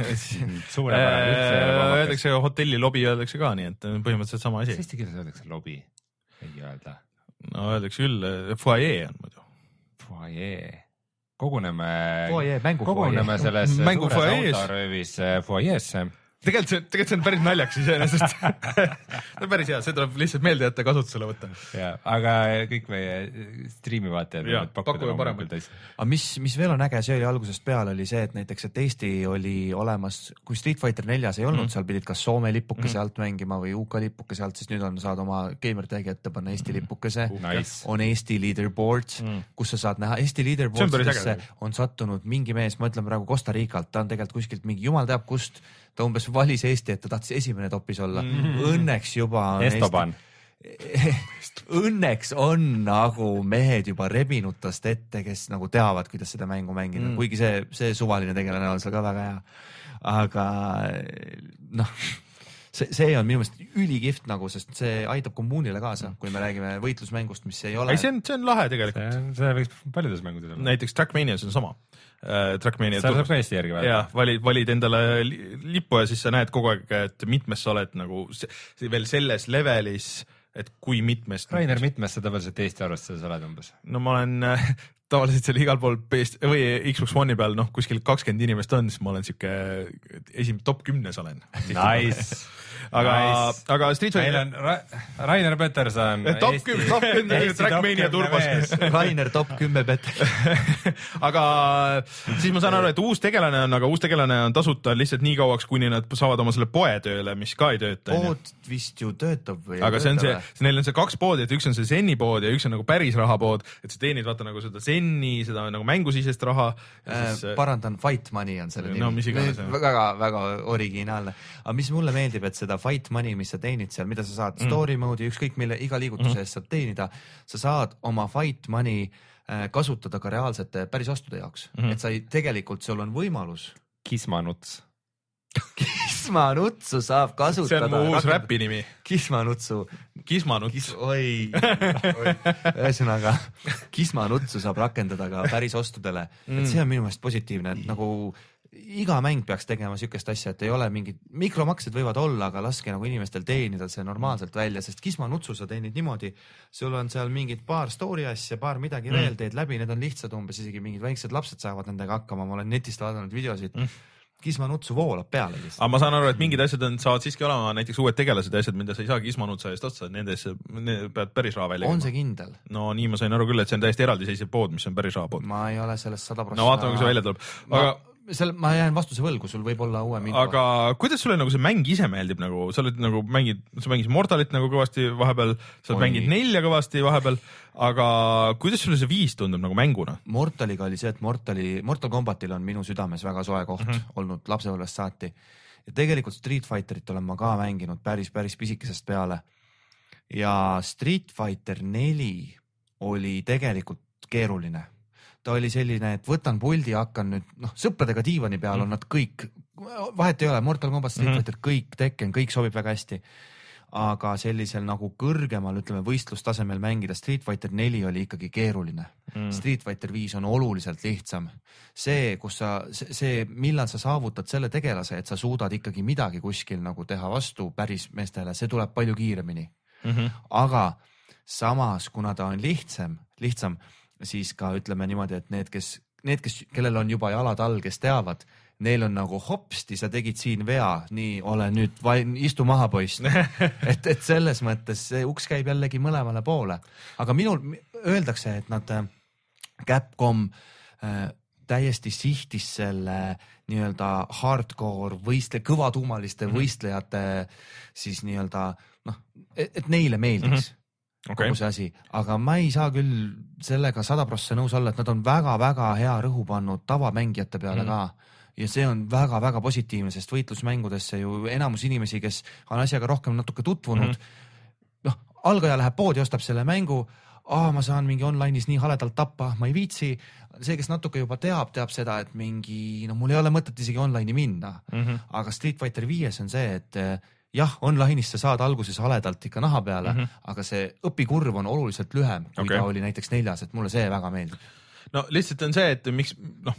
Öeldakse hotelli lobi, öeldakse ka nii, et põhimõtteliselt sama asi. Eesti keeles öeldakse lobi, ei öelda. No öeldakse küll, foyer on muidu. Foyer. Koguneme, foyer, mängu koguneme foyer. selles mängu suures foyees. autoröövis foyeesse. Tegelikult see, tegelikult see on päris naljaks iseenesest. See on päris hea, see tuleb lihtsalt meelde jätta kasutusele võtta. Ja, aga kõik meie striimi vaatajad ja, pakkuda paremalt. Aga mis, mis veel on äge, see oli algusest peale, oli see, et näiteks, et Eesti oli olemas, kui Street Fighter neljas ei olnud, mm. seal pidid kas Soome lippukese mm. alt mängima või U K lippukese alt, siis nüüd on, saad oma gamertagi ette panna Eesti lippukese. Nice. On Eesti leaderboard, mm. kus sa saad näha. Eesti leaderboardisse on sattunud mingi mees, ma ütlen praegu Costa Ricalt, ta on tegelikult kuskilt mingi jumal teab kust, ta umbes valis Eesti, et ta tahtis esimene topis olla. Mm-hmm. Õnneks juba on Estoban. Eesti... Õnneks on nagu mehed juba rebinud tast ette, kes nagu teavad, kuidas seda mängu mängida. Mm. Kuigi see, see suvaline tegelane on seal ka väga hea. Aga noh, see, see on minu meelest ülikihvt nagu, sest see aitab kommuunile kaasa, kui me räägime võitlusmängust, mis ei ole... Ei, see on, see on lahe tegelikult. See, see võiks paljudes mängudes olla. Näiteks Trackmanias on sama. Trackmania sa saab ka Eesti järgi vaja. Ja, valid, valid endale lippu ja siis sa näed kogu aeg, et mitmes sa oled nagu see, veel selles levelis, et kui mitmest... Rainer, mitmes sa tavaliselt Eesti arvestades oled umbes? No ma olen äh, tavaliselt seal igal pool P S või Xbox One'i peal, noh, kuskil kakskümmend inimest on, siis ma olen siuke esimene top kümnes olen. Nice. Aga, nice. aga Street Fighter... Meil on Ra Rainer Peterson. Top kümme, top kümme, Trackmania turbas. Rainer top kümme Peter. Aga siis ma saan aru, et uus tegelane on, aga uus tegelane on tasuta lihtsalt nii kauaks, kuni nad saavad oma selle poe tööle, mis ka ei tööta. Pood vist ju töötab või? Aga see on see, neil on see kaks poodi, et üks on see Zenni pood ja üks on nagu päris rahapood, et sa teenid vaata nagu seda Zenni, seda nagu mängusisest raha. Äh, siis... Parandan, Fight Money on selle no, nimi. Väga, väga originaalne. Aga mis mulle meeldib, et seda Fight Money, mis sa teenid seal, mida sa saad mm. story mode'i, ükskõik mille iga liigutuse eest mm. saad teenida, sa saad oma Fight Money äh, kasutada ka reaalsete päris ostude jaoks. Mm. Et sa ei, tegelikult sul on võimalus. Kismanuts. Kismanutsu saab kasutada. See on mu uus räpi nimi. Kismanutsu. Kismanuts. Kis, oi, oi. Ühesõnaga, Kismanutsu saab rakendada ka päris ostudele. Mm. Et see on minu meelest positiivne, et nagu iga mäng peaks tegema siukest asja, et ei ole mingid mikromaksed võivad olla, aga laske nagu inimestel teenida see normaalselt välja, sest Kismanutsu sa teenid niimoodi, sul on seal mingid paar story asja, paar midagi mm. veel teed läbi, need on lihtsad umbes, isegi mingid väiksed lapsed saavad nendega hakkama, ma olen netist vaadanud videosid mm. Kismanutsu voolab peale lihtsalt. Aga ma saan aru, et mingid asjad on, saavad siiski olema näiteks uued tegelased ja asjad, mida sa ei saa Kismanutsa eest otsa, nendes need pead päris raha välja. On see kindel? No nii ma sain aru küll, et see on täiesti eraldi seisev pood, mis on päris raha pood. Ma ei ole sellest sada protsenti. No vaatame, kui see välja tuleb. Aga... Ma, selle, ma jään vastuse võlgu, sul võib olla uue mingi. Aga kuidas sulle nagu see mäng ise meeldib? Nagu, sa oled nagu mängid, sa mängid Mortalit nagu kõvasti vahepeal, sa mängid nelja kõvasti vahepeal, aga kuidas sulle see viis tundub nagu mänguna? Mortaliga oli see, et Mortali, Mortal Kombatil on minu südames väga soe koht mm -hmm. olnud lapsepõlvest saati. Ja tegelikult Street Fighterit olen ma ka mänginud päris, päris pisikesest peale. Ja Street Fighter neli oli tegelikult keeruline. Ta oli selline, et võtan puldi, hakkan nüüd, noh, sõpradega diivani peal on nad kõik, vahet ei ole, Mortal Kombat, Street Fighter, kõik Tekken, kõik sobib väga hästi. Aga sellisel nagu kõrgemal, ütleme, võistlustasemel mängida Street Fighter neli oli ikkagi keeruline. Mm. Street Fighter viis on oluliselt lihtsam. See, kus sa, see, millal sa saavutad selle tegelase, et sa suudad ikkagi midagi kuskil nagu teha vastu päris meestele, see tuleb palju kiiremini. Mm-hmm. Aga samas, kuna ta on lihtsam, lihtsam, siis ka ütleme niimoodi, et need, kes, need, kes, kellel on juba jalad all, kes teavad, neil on nagu hopsti, sa tegid siin vea, nii ole nüüd, vain, istu maha poiss. et, et selles mõttes see uks käib jällegi mõlemale poole. Aga minul öeldakse, et nad Capcom äh, täiesti sihtis selle nii-öelda hardcore võistle, kõvatuumaliste mm-hmm. võistlejate siis nii-öelda noh, et neile meeldiks mm-hmm. okay. kogu see asi, aga ma ei saa küll sellega sada prossa nõus olla, et nad on väga-väga hea rõhu pannud tavamängijate peale mm-hmm. ka ja see on väga-väga positiivne, sest võitlusmängudesse ju enamus inimesi, kes on asjaga rohkem natuke tutvunud mm-hmm. noh, algaja läheb poodi, ostab selle mängu, aa, ma saan mingi online'is nii haledalt tappa, ma ei viitsi. See, kes natuke juba teab, teab seda, et mingi, no mul ei ole mõtet isegi online'i minna. Mm-hmm. Aga Street Fighter viies on see, et jah, online'is sa saad alguses haledalt ikka naha peale, mm-hmm. aga see õpikurv on oluliselt lühem, kui okay. ta oli näiteks neljas, et mulle see väga meeldib. No lihtsalt on see, et miks, noh,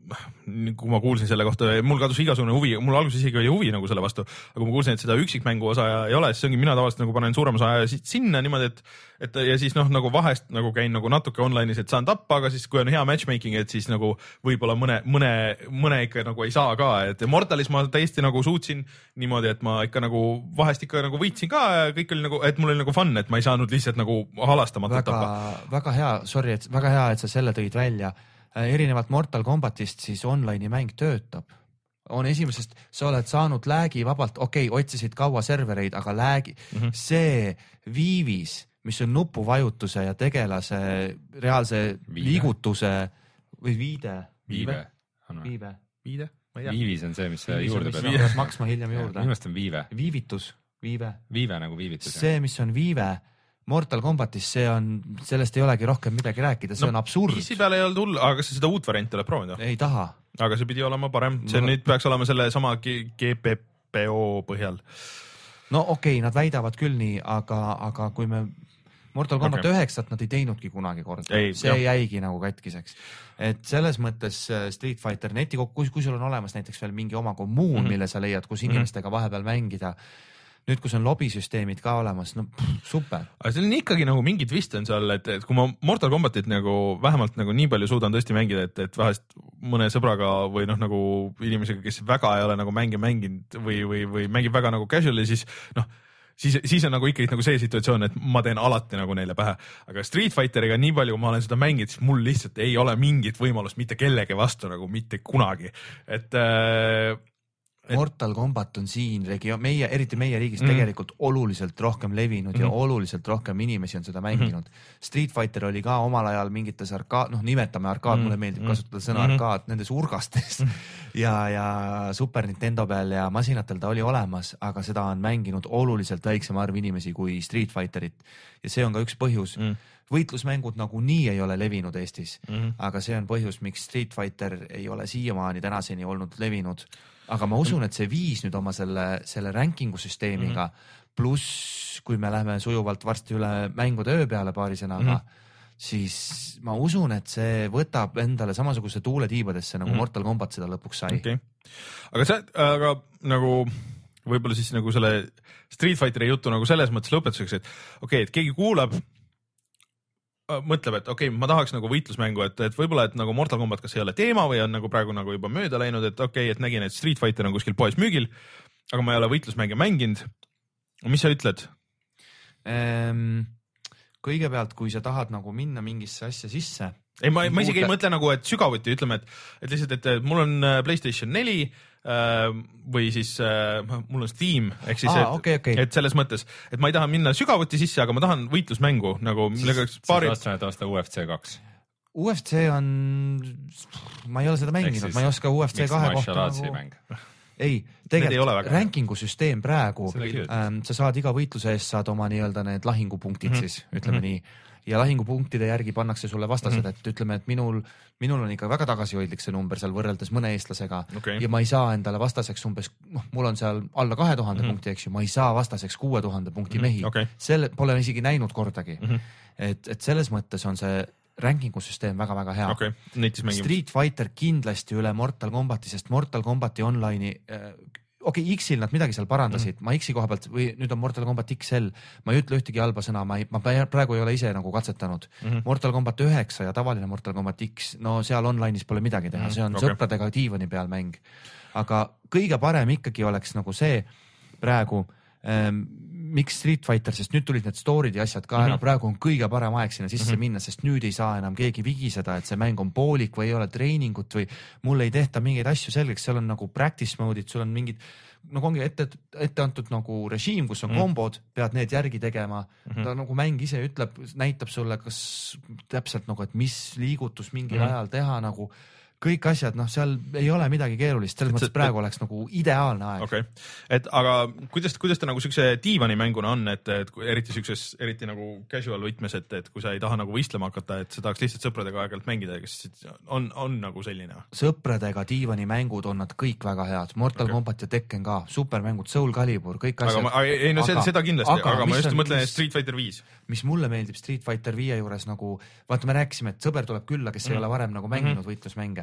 kui ma kuulsin selle kohta, mul kadus igasugune huvi, mul alguses isegi oli huvi nagu selle vastu, aga kui ma kuulsin, et seda üksikmängu osa ei ole, siis ongi mina tavaliselt nagu panen suurem osa sinna niimoodi, et, et ja siis noh, nagu vahest nagu käin nagu natuke online'is, et saan tappa, aga siis kui on hea matchmaking, et siis nagu võib-olla mõne, mõne, mõne ikka nagu ei saa ka, et Mortalis ma täiesti nagu suutsin niimoodi, et ma ikka nagu vahest ikka nagu võitsin ka ja kõik oli nagu, et mul oli nagu fun, et ma ei saanud lihtsalt nagu halastamata väga, tappa. Väga hea, sorry, et väga hea, et sa selle tõid välja. Erinevalt Mortal Kombatist siis online'i mäng töötab. On esimesest, sa oled saanud läägi vabalt, okei, okay, otsisid kaua servereid, aga läägi, mm-hmm. see viivis, mis on nupuvajutuse ja tegelase reaalse viide. Liigutuse või viide. Viive. Viive. Viide? Viivis on see, mis see juurde peab. Viive maksma hiljem juurde. Minu meelest on viive. Viivitus. Viive. Viive nagu viivitus. See, mis on viive, Mortal Kombatis, see on, sellest ei olegi rohkem midagi rääkida, see no, on absurd. P C peale ei olnud hull, aga kas sa seda uut varianti oled proovinud? Ei taha. Aga see pidi olema parem, see no, nüüd peaks olema selle sama G P P O põhjal. No okei, okay, nad väidavad küll nii, aga, aga kui me Mortal Kombat üheksat okay. nad ei teinudki kunagi korda, ei, see jah. jäigi nagu katkiseks. Et selles mõttes Street Fighter neti, kui, kui sul on olemas näiteks veel mingi oma kommuun, mm-hmm. mille sa leiad, kus inimestega vahepeal mängida, nüüd, kus on lobisüsteemid ka olemas, no pff, super. Aga see on ikkagi nagu mingi twist on seal, et, et kui ma Mortal Kombatit nagu vähemalt nagu nii palju suudan tõesti mängida, et, et vahest mõne sõbraga või noh, nagu inimesega, kes väga ei ole nagu mänge mänginud või, või, või mängib väga nagu casually, siis noh, siis, siis on nagu ikkagi nagu see situatsioon, et ma teen alati nagu neile pähe. Aga Street Fighteriga nii palju, kui ma olen seda mänginud, siis mul lihtsalt ei ole mingit võimalust mitte kellegi vastu nagu mitte kunagi. Et äh, Et... Mortal Kombat on siin regioon, meie, eriti meie riigis mm. tegelikult oluliselt rohkem levinud mm. ja oluliselt rohkem inimesi on seda mänginud. Mm. Street Fighter oli ka omal ajal mingites arkaad, noh nimetame arkaad, mm. mulle meeldib kasutada sõna mm. arkaad nendes urgastes mm. ja, ja Super Nintendo peal ja masinatel ta oli olemas, aga seda on mänginud oluliselt väiksem arv inimesi kui Street Fighterit ja see on ka üks põhjus. Mm. Võitlusmängud nagu nii ei ole levinud Eestis, mm. aga see on põhjus, miks Street Fighter ei ole siiamaani tänaseni olnud levinud. Aga ma usun, et see viis nüüd oma selle, selle rankingu süsteemiga mm-hmm. pluss kui me läheme sujuvalt varsti üle mängude öö peale paari sõnaga, mm-hmm. siis ma usun, et see võtab endale samasuguse tuule tiibadesse nagu mm-hmm. Mortal Kombat seda lõpuks sai. Okay. Aga see, aga nagu võib-olla siis nagu selle Street Fighteri jutu nagu selles mõttes lõpetuseks, et okei, okay, et keegi kuulab, mõtleb, et okei okay,, ma tahaks nagu võitlusmängu, et, et võib-olla, et nagu Mortal Kombat kas ei ole teema või on nagu praegu nagu juba mööda läinud, et okei okay,, et nägin, et Street Fighter on kuskil poes müügil, aga ma ei ole võitlusmänge mänginud. Mis sa ütled? Ehm, kõigepealt, kui sa tahad nagu minna mingisse asja sisse. Ei, ma, ma isegi ei mõtle nagu, et sügavuti ütleme, et, et lihtsalt, et mul on PlayStation neli äh, või siis äh, mul on Steam, ehk siis, Aa, et, okay, okay. et selles mõttes, et ma ei taha minna sügavuti sisse, aga ma tahan võitlusmängu nagu millega paari... Siis aastane aasta U F C kaks. U F C on, ma ei ole seda mänginud, ma ei oska U F C kahe kohta nagu... Ei, tegelikult rankingu süsteem praegu, ähm, sa saad iga võitluse eest saad oma nii-öelda need lahingupunktid mm-hmm. siis, ütleme mm-hmm. nii. Ja lahingupunktide järgi pannakse sulle vastased, mm-hmm. et ütleme, et minul, minul on ikka väga tagasihoidlik see number seal võrreldes mõne eestlasega okay. ja ma ei saa endale vastaseks umbes, noh, mul on seal alla kahe tuhande mm-hmm. punkti, eks ju, ma ei saa vastaseks kuue tuhande punkti mehi. Mm-hmm. Okay. Selle pole isegi näinud kordagi. Mm-hmm. Et, et selles mõttes on see rankingu süsteem väga-väga hea. Okay. Street Fighter kindlasti üle Mortal Kombati, sest Mortal Kombati online'i, okei okay,, X-il nad midagi seal parandasid mm., ma X-i koha pealt või nüüd on Mortal Combat X L, ma ei ütle ühtegi halba sõna, ma, ei, ma praegu ei ole ise nagu katsetanud mm. -hmm. Mortal Combat üheksa ja tavaline Mortal Combat X, no seal online'is pole midagi teha, see on okay. sõpradega diivani peal mäng. Aga kõige parem ikkagi oleks nagu see praegu ähm, miks Street Fighter, sest nüüd tulid need story'd ja asjad ka ära, mm -hmm. praegu on kõige parem aeg sinna sisse mm -hmm. minna, sest nüüd ei saa enam keegi vigiseda, et see mäng on poolik või ei ole treeningut või mulle ei tehta mingeid asju selgeks, seal on nagu practice mode'id, sul on mingid, nagu ongi ette, ette antud nagu režiim, kus on mm -hmm. kombod, pead need järgi tegema mm, -hmm. ta nagu mäng ise ütleb, näitab sulle, kas täpselt nagu, et mis liigutus mingil mm -hmm. ajal teha nagu kõik asjad, noh, seal ei ole midagi keerulist, selles mõttes praegu oleks nagu ideaalne aeg. Okay. Et aga kuidas, kuidas ta nagu siukse diivanimänguna on, et, et eriti siukses, eriti nagu casual võtmes, et, et kui sa ei taha nagu võistlema hakata, et sa tahaks lihtsalt sõpradega aeg-ajalt mängida, kas on, on nagu selline? Sõpradega diivanimängud on nad kõik väga head, Mortal okay. Combat ja Tekken ka, supermängud, Soul Calibur, kõik asjad. Aga, ei no aga, seda kindlasti, aga, aga ma just on, mõtlen mis, Street Fighter viis. Mis mulle meeldib Street Fighter viie juures nagu, vaata me rääkisime, et sõber tuleb külla, kes mm. ei ole varem nagu mänginud mm -hmm. võitlusmänge.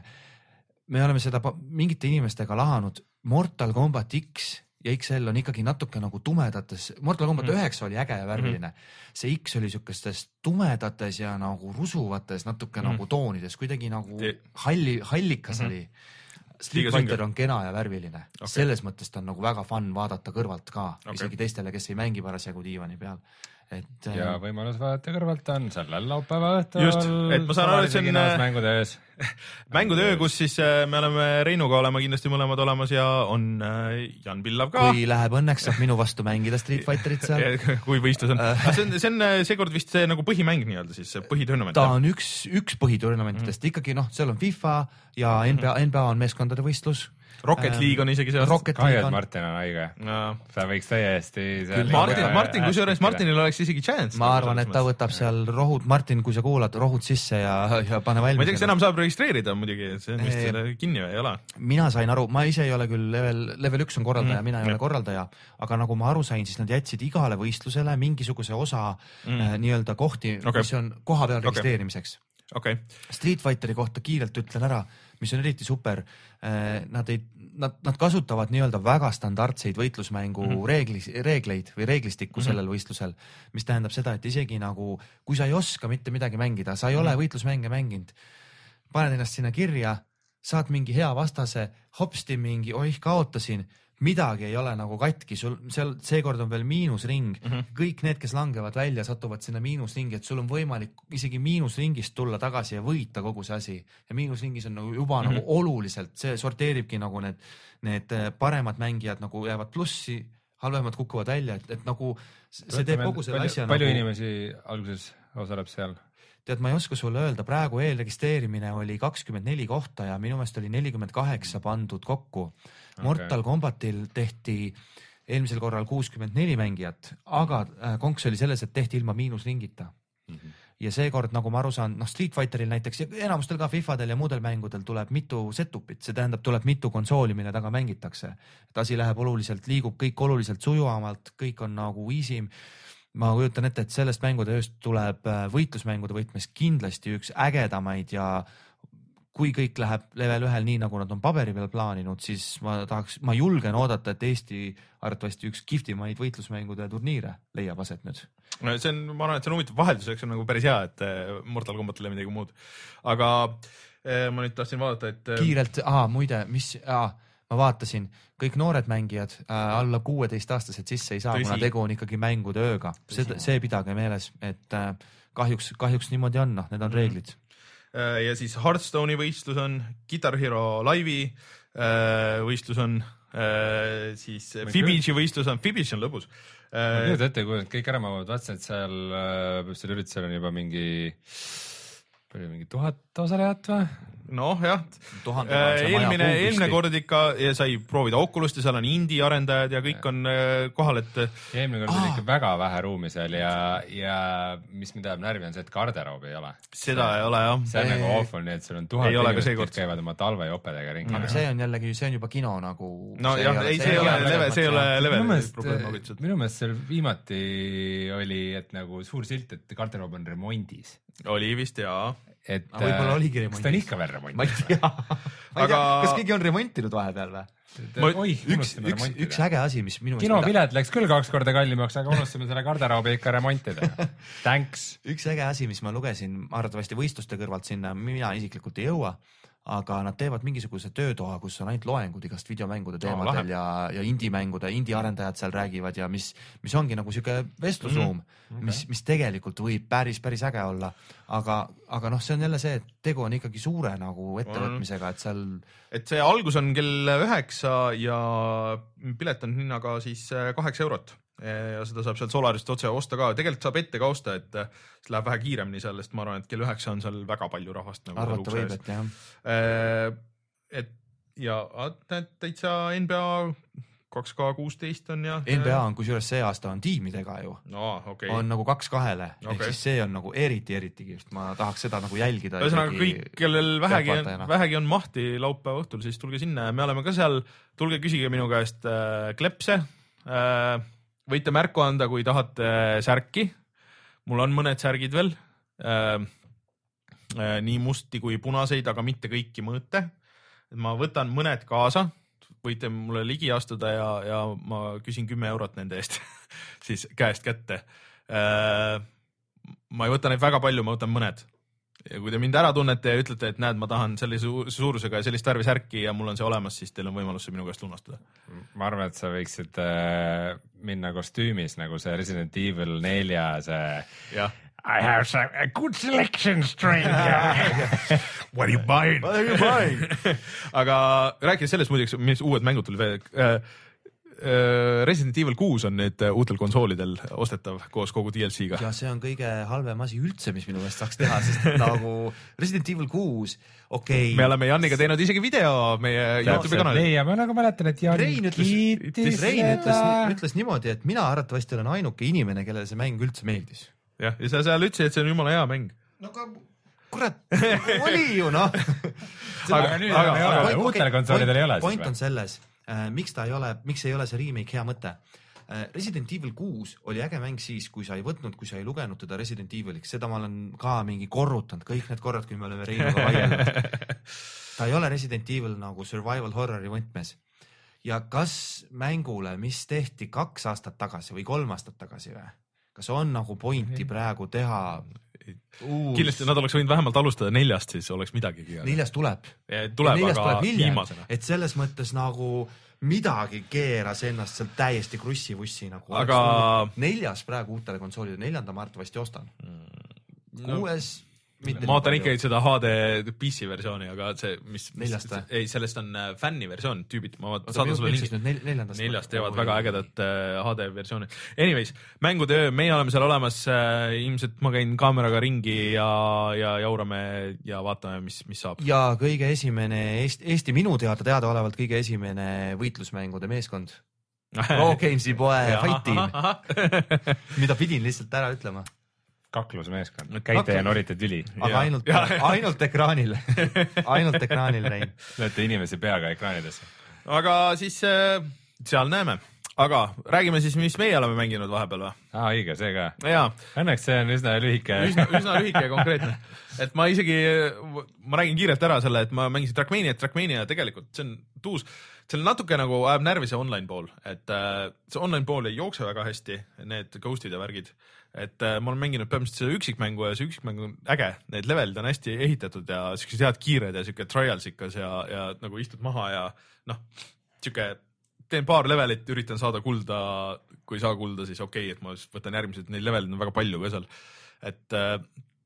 Me oleme seda mingite inimestega lahanud, Mortal Combat X ja X L on ikkagi natuke nagu tumedates, Mortal Combat üheksa mm. oli äge ja värviline, see X oli siukestes tumedates ja nagu rusuvates natuke mm. nagu toonides, kuidagi nagu halli, hallikas mm -hmm. oli. Street Fighter on kena ja värviline, okay. selles mõttes ta on nagu väga fun vaadata kõrvalt ka, okay. isegi teistele, kes ei mängi parasjagu diivani peal. Et, ja võimalus vaadata kõrvalt on sellel laupäeva õhtul. Just, et ma saan aru, et see on mängude öös. mängude öö, kus siis me oleme Reinuga olema kindlasti mõlemad olemas ja on Jan Pillav ka. Kui läheb õnneks, saab minu vastu mängida Street Fighterit seal. kui võistlus on. see on, see on seekord vist see nagu põhimäng nii-öelda siis, põhiturnament. Ta on üks, üks põhiturnamenditest mm. ikkagi, noh, seal on FIFA ja N B A, N B A on meeskondade võistlus. Rocket League on isegi see Kaia, et Martin on haige no.. sa võiks täiesti Martin, Martin, kui see Martinil oleks isegi chance. ma arvan, et ta võtab seal rohud, Martin, kui sa kuulad, rohud sisse ja, ja pane valmis. ma ei tea, kas enam saab registreerida muidugi, see on vist selle kinni või ei ole. Mina sain aru, ma ise ei ole küll level, level üks on korraldaja mm., mina ei mm. ole korraldaja, aga nagu ma aru sain, siis nad jätsid igale võistlusele mingisuguse osa mm. äh, nii-öelda kohti okay., mis on koha peal okay. registreerimiseks. Okay. Street Fighteri kohta kiirelt ütlen ära, mis on eriti super. Nad, ei, nad, nad kasutavad nii-öelda väga standardseid võitlusmängu mm -hmm. reeglis, reegleid või reeglistikku mm -hmm. sellel võistlusel, mis tähendab seda, et isegi nagu, kui sa ei oska mitte midagi mängida, sa ei ole võitlusmänge mänginud, paned ennast sinna kirja, saad mingi hea vastase, hopsti mingi, oih, kaotasin, midagi ei ole nagu katki, sul seal seekord on veel miinusring mm, -hmm. kõik need, kes langevad välja, satuvad sinna miinusringi, et sul on võimalik isegi miinusringist tulla tagasi ja võita kogu see asi ja miinusringis on nagu juba mm -hmm. nagu oluliselt, see sorteeribki nagu need, need paremad mängijad nagu jäävad plussi, halvemad kukuvad välja, et, et nagu see teeb kogu selle palju, asja palju nagu... inimesi alguses osaleb seal? Tead, ma ei oska sulle öelda, praegu eelregistreerimine oli kakskümmend neli kohta ja minu meelest oli nelikümmend kaheksa pandud kokku. Mortal okay. Combatil tehti eelmisel korral kuuskümmend neli mängijat, aga konks oli selles, et tehti ilma miinusringita. Mm -hmm. Ja seekord, nagu ma aru saan, noh, Street Fighteril näiteks ja enamustel ka FIFAdel ja muudel mängudel tuleb mitu setupit, see tähendab, tuleb mitu konsooli, mille taga mängitakse. Et asi läheb oluliselt, liigub kõik oluliselt sujuvamalt, kõik on nagu easy. Ma kujutan ette, et sellest mängude ööst tuleb võitlusmängude võtmes kindlasti üks ägedamaid ja kui kõik läheb level ühel nii, nagu nad on paberi peal plaaninud, siis ma tahaks, ma julgen oodata, et Eesti arvatavasti üks kihvtimaid võitlusmängude turniire leiab aset nüüd. No see on, ma arvan, et see on huvitav vahelduseks on nagu päris hea, et Mortal Combatile midagi muud. Aga ma nüüd tahtsin vaadata, et... Kiirelt, aha, muide, mis... Aha, ma vaatasin, kõik noored mängijad äh, alla kuueteist aastased sisse ei saa, kuna tegu on ikkagi mängude ööga. See, see pidage meeles, et äh, kahjuks, kahjuks niimoodi on, noh, need on reeglid. Ja siis Hearthstone'i võistlus on, Guitar Hero Live'i võistlus on, siis Fibbage võistlus on, Fibbage on lõbus. Ma nüüd ette, kui kõik ära maavad, vaatasin, et seal, seal üritusel on juba mingi, mingi tuhat osalejat või? noh jah, eelmine, eelmine kord ikka sai proovida Oculust ja seal on indie arendajad ja kõik on kohal, et eelmine kord oli ikka väga vähe ruumi seal ja, ja mis mind ajab närvi on see, et garderoobi ei ole. Seda ei ole jah. See on nagu awful, nii et sul on tuhat inimesed, kes käivad oma talvejopedega ringi. Aga see on jällegi, see on juba kino nagu no jah, ei, see ei ole level, see ei ole level. Minu meelest seal viimati oli, et nagu suur silt, et garderoob on remondis. Oli vist jaa. Et võib-olla oligi remondis. Kas ta on ikka veel remondis? ma ei tea, kas keegi on remontinud vahepeal või? Oih, üks, üks, üks äge asi, mis minu kinopilet läks küll kaks korda kallimaks, aga unustame selle garderoobi ikka remontida. Thanks. Üks äge asi, mis ma lugesin arvatavasti võistluste kõrvalt sinna, mina isiklikult ei jõua, aga nad teevad mingisuguse töötoa, kus on ainult loengud igast videomängude teemadel oh, ja, ja indie-mängude, indie-arendajad seal räägivad ja mis, mis ongi nagu siuke vestlusruum, mm -hmm. okay. mis, mis tegelikult võib päris, päris äge olla. Aga, aga noh, see on jälle see, et tegu on ikkagi suure nagu ettevõtmisega, et seal... Et see algus on kell üheksa ja pilet on hinnaga siis kaheksa eurot. Ja seda saab sealt Solarist otse osta ka, tegelikult saab ette ka osta, et see läheb vähe kiiremini sellest, ma arvan, et kell üheksa on seal väga palju rahvast nagu arvata võib, et jah et ja täitsa N B A kaks K kuusteist on ja N B A on kusjuures see aasta on tiimidega ju no, okay. on nagu kaks kahele okay. ehk siis see on nagu eriti eriti kiirst, ma tahaks seda nagu jälgida ühesõnaga kõik, kellel vähegi on, vähegi on mahti laupäeva õhtul, siis tulge sinna, me oleme ka seal, tulge küsige minu käest äh, klepse äh, võite märku anda, kui tahate särki. Mul on mõned särgid veel. Äh, äh, nii musti kui punaseid, aga mitte kõiki mõõte. Ma võtan mõned kaasa. Võite mulle ligi astuda ja, ja ma küsin kümme eurot nende eest siis käest kätte. Äh, ma ei võta neid väga palju, ma võtan mõned. Ja kui te mind ära tunnete ja ütlete, et näed, ma tahan sellise suurusega ja sellist värvi särki ja mul on see olemas, siis teil on võimalus see minu käest lunastada. Ma arvan, et sa võiksid äh, minna kostüümis nagu see Resident Evil nelja see ja. I have some, a good selection, stranger. What are you buying? What are you buying? Aga rääkides sellest muideks, mis uued mängud tuli veel... Äh, Resident Evil kuus on nüüd uutel konsoolidel ostetav koos kogu D L C-ga. Ja see on kõige halvem asi üldse, mis minu meelest saaks teha, sest nagu Resident Evil kuus, okei okay.. Me oleme Janniga teinud isegi video meie YouTube'i kanalil. Ja ma nagu mäletan, et Jan Rein kiitis Rein ütles, ütles niimoodi, et mina arvatavasti olen ainuke inimene, kellele see mäng üldse meeldis. Jah, ja sa seal ütlesid, et see on jumala hea mäng. No ka, kurat, oli ju noh. Aga nüüd aga, ei ole, uutel konsoolidel ei ole. Point on selles, äh, miks ta ei ole, miks ei ole see remake hea mõte. Äh, Resident Evil kuus oli äge mäng siis, kui sa ei võtnud, kui sa ei lugenud teda Resident Eviliks. Seda ma olen ka mingi korrutanud, kõik need korrad, kui me oleme Reinuga vaielnud. Ta ei ole Resident Evil nagu survival horrori võtmes. Ja kas mängule, mis tehti kaks aastat tagasi või kolm aastat tagasi või? Kas on nagu pointi praegu teha uus... Kindlasti nad oleks võinud vähemalt alustada neljast, siis oleks midagigi. Neljast tuleb. Tuleb, aga tuleb viimasena. Et selles mõttes nagu midagi keeras ennast seal täiesti krussi-vussi. Nagu aga... Neljas praegu uutele konsoolide, neljanda ma arvatavasti ostan. Kuues... Ma ootan ikkagi seda H D P C versiooni, aga see, mis, mis ei, sellest on fänni versioon, tüübid, ma saadan sulle lingi. Neljandast, neljast teevad väga ägedat H D versiooni. Anyways, mängutöö, meie oleme seal olemas, ilmselt ma käin kaameraga ringi ja, ja jaurame ja vaatame, mis, mis saab. Ja kõige esimene, Eesti, Eesti minu teada teada olevalt kõige esimene võitlusmängude meeskond. Raw Gamesi poe Fight Team, mida pidin lihtsalt ära ütlema. Kaklusmeeskond. Käite Kaklus. Ja norite tüli. Aga ainult, ainult ekraanil. Ainult ekraanil näin. Lööte inimesi peaga ekraanidesse. Aga siis äh, seal näeme. Aga räägime siis, mis meie oleme mänginud vahepeal või? Aa, õige, see ka. Ja. Õnneks see on üsna lühike. Üsna, üsna lühike ja konkreetne. Et ma isegi, ma räägin kiirelt ära selle, et ma mängisin Trackmania, Trackmania tegelikult, see on tuus. See on natuke nagu ajab närvi see online pool, et äh, see online pool ei jookse väga hästi, need ghostid ja värgid. Et äh, ma olen mänginud põhimõtteliselt seda üksikmängu ja see üksikmäng on äge, need levelid on hästi ehitatud ja siuksed head kiired ja siuke trials ikkas ja, ja nagu istud maha ja noh, siuke teen paar levelit, üritan saada kulda, kui ei saa kulda, siis okei, okay, et ma võtan järgmised, neid levelid on väga palju ka seal, et äh,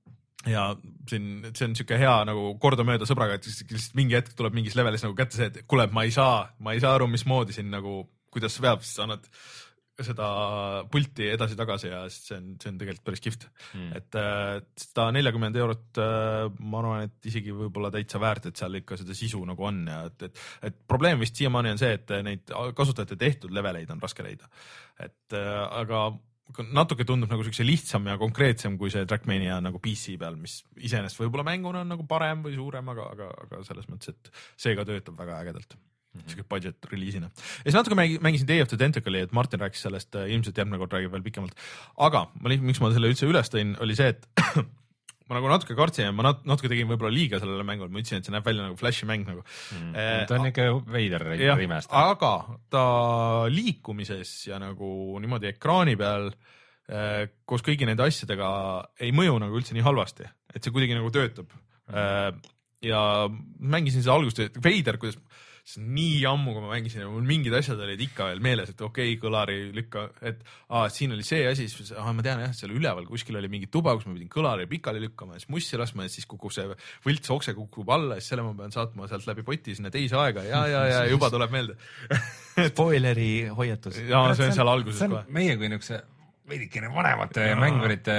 ja siin, see on siuke hea nagu kordamööda sõbraga, et lihtsalt mingi hetk tuleb mingis levelis nagu kätte see, et kuule, ma ei saa, ma ei saa aru, mismoodi siin nagu, kuidas veab, siis annad seda pulti edasi-tagasi ja see on, see on tegelikult päris kihvt. Hmm. Et äh, seda nelikümmend eurot äh, ma arvan, et isegi võib-olla täitsa väärt, et seal ikka seda sisu nagu on ja et, et, et probleem vist siiamaani on see, et neid kasutajate tehtud leveleid on raske leida. Et äh, aga natuke tundub nagu siukse lihtsam ja konkreetsem kui see Trackmania nagu P C peal, mis iseenesest võib-olla mänguna on nagu parem või suurem, aga, aga, aga selles mõttes, et see ka töötab väga ägedalt. Siuke budget reliisina. Ja siis natuke mängisin Day of the Tentacle'i, et Martin rääkis sellest, ilmselt järgmine kord räägib veel pikemalt. Aga ma, miks ma selle üldse üles tõin, oli see, et ma nagu natuke kartsin ja ma nat- natuke tegin võib-olla liiga sellele mängule, ma ütlesin, et see näeb välja nagu Flashi mäng nagu mm.. Eh, ta on ikka veider rimest. aga ta liikumises ja nagu niimoodi ekraani peal eh, koos kõigi nende asjadega ei mõju nagu üldse nii halvasti, et see kuidagi nagu töötab mm.. ja mängisin seda algust, veider, kuidas nii ammu, kui ma mängisin ja mul mingid asjad olid ikka veel meeles, et okei okay,, kõlari lükka, et aa, siin oli see asi, siis ah, ma tean jah, seal üleval kuskil oli mingi tuba, kus ma pidin kõlari pikali lükkama ja siis mussi laskma ja siis kukub see võlts okse kukub alla ja siis selle ma pean saatma sealt läbi poti sinna teise aega ja, ja, ja juba tuleb meelde. Spoileri hoiatus. Ja see on seal alguses kohe. Meie kui niukse veidikene vanemate ja. mängurite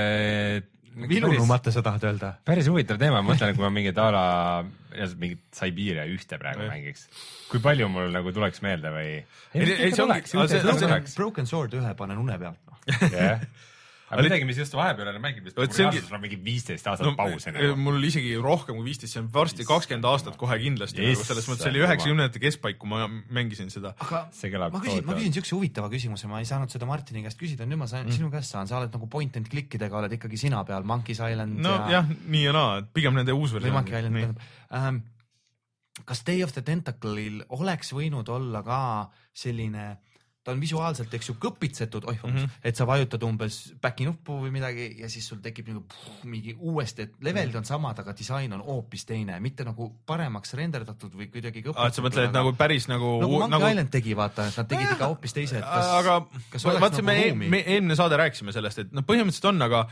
vilunumata sa tahad öelda? Päris huvitav teema, ma mõtlen, kui ma mingit ala, mingit Siberia ühte praegu ja. mängiks. Kui palju mul nagu tuleks meelde või? Ei, ei, ei, see oleks, see oleks. Broken Sword ühe panen une pealt. No. Yeah. Aga midagi, mis just vahepeal on mängib, vist reaalsus on mingi viisteist aastat no, pausi. Nagu. Mul isegi rohkem kui viisteist, see on varsti kakskümmend aastat kohe kindlasti. Yes, nagu selles mõttes see oli üheksakümnendate keskpaik, kui ma mängisin seda. Aga ma küsin, ma küsin siukse huvitava küsimuse, ma ei saanud seda Martini käest küsida, nüüd ma saan, mm. sinu käest saan, sa oled nagu point and clickidega, oled ikkagi sina peal, Monkey's Island. No ja... jah, nii ja naa, pigem nende uus versioon. Või Monkey Island. Ähm, kas Day of the Tentacle'il oleks võinud olla ka selline... ta on visuaalselt, eks ju, kõpitsetud, oih, mm -hmm. et sa vajutad umbes back'i nuppu või midagi ja siis sul tekib nagu puh, mingi uuesti, et levelid on samad, aga disain on hoopis teine, mitte nagu paremaks renderdatud või kuidagi kõpitsetud. Ah, sa mõtled, et nagu päris nagu... Nagu Monkey nagu... Island tegi, vaata, et nad tegid ikka hoopis teise, et kas, aga, kas oleks vaata, nagu me, ruumi? me eelmine saade rääkisime sellest, et no põhimõtteliselt on, aga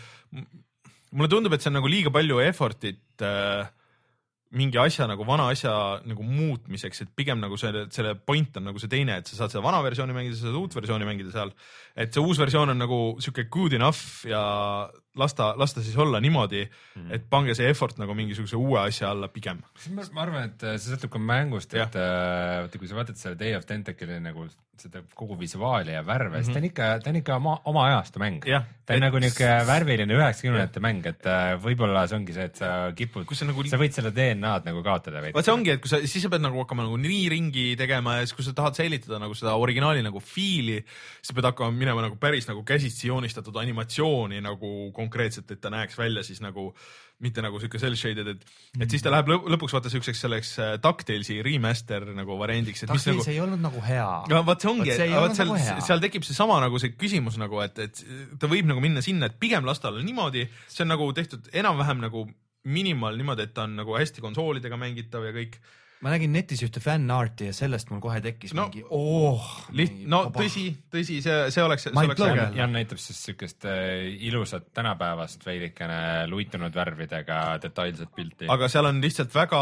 mulle tundub, et see on nagu liiga palju effortit äh, mingi asja nagu vana asja nagu muutmiseks, et pigem nagu selle, selle point on nagu see teine, et sa saad seda vana versiooni mängida, sa saad uut versiooni mängida seal, et see uus versioon on nagu siuke good enough ja lasta, lasta siis olla niimoodi, mm. et pange see effort nagu mingisuguse uue asja alla pigem. Ma, ma arvan, et see sõltub ka mängust, et vaata, kui sa vaatad selle Day of Tentacle'i nagu seda kogu visuaali ja värve, mm -hmm. siis ta on ikka, ta on ikka oma, oma ajastu mäng. Ja, ta on et... nagu niuke värviline üheksakümnendate mäng, et võib-olla see ongi see, et sa kipud, nagu... sa võid selle D N A-d nagu kaotada. Vaat see ongi, et kui sa, siis sa pead nagu hakkama nagu nii ringi tegema ja siis kui sa tahad säilitada nagu seda originaali nagu fiili, siis pead hakkama minema nagu päris nagu käsitsi joonistatud animatsiooni nagu konkreetselt, et ta näeks välja siis nagu mitte nagu siuke cel-shaded, et, et siis ta läheb lõpuks vaata siukseks selleks DuckTalesi remaster nagu variandiks. DuckTales nagu... ei olnud nagu hea. No, vaat see ongi, see vaat seal, nagu seal tekib see sama nagu see küsimus nagu, et, et ta võib nagu minna sinna, et pigem lasta olla niimoodi, see on nagu tehtud enam-vähem nagu minimal niimoodi, et ta on nagu hästi konsoolidega mängitav ja kõik. Ma nägin netis ühte fan-arti ja sellest mul kohe tekkis no, mingi oh, liht, no oba. tõsi, tõsi, see, see oleks, see oleks Jan, Jan näitab siis siukest äh, ilusat tänapäevast veidikene luitunud värvidega detailset pilti. Aga seal on lihtsalt väga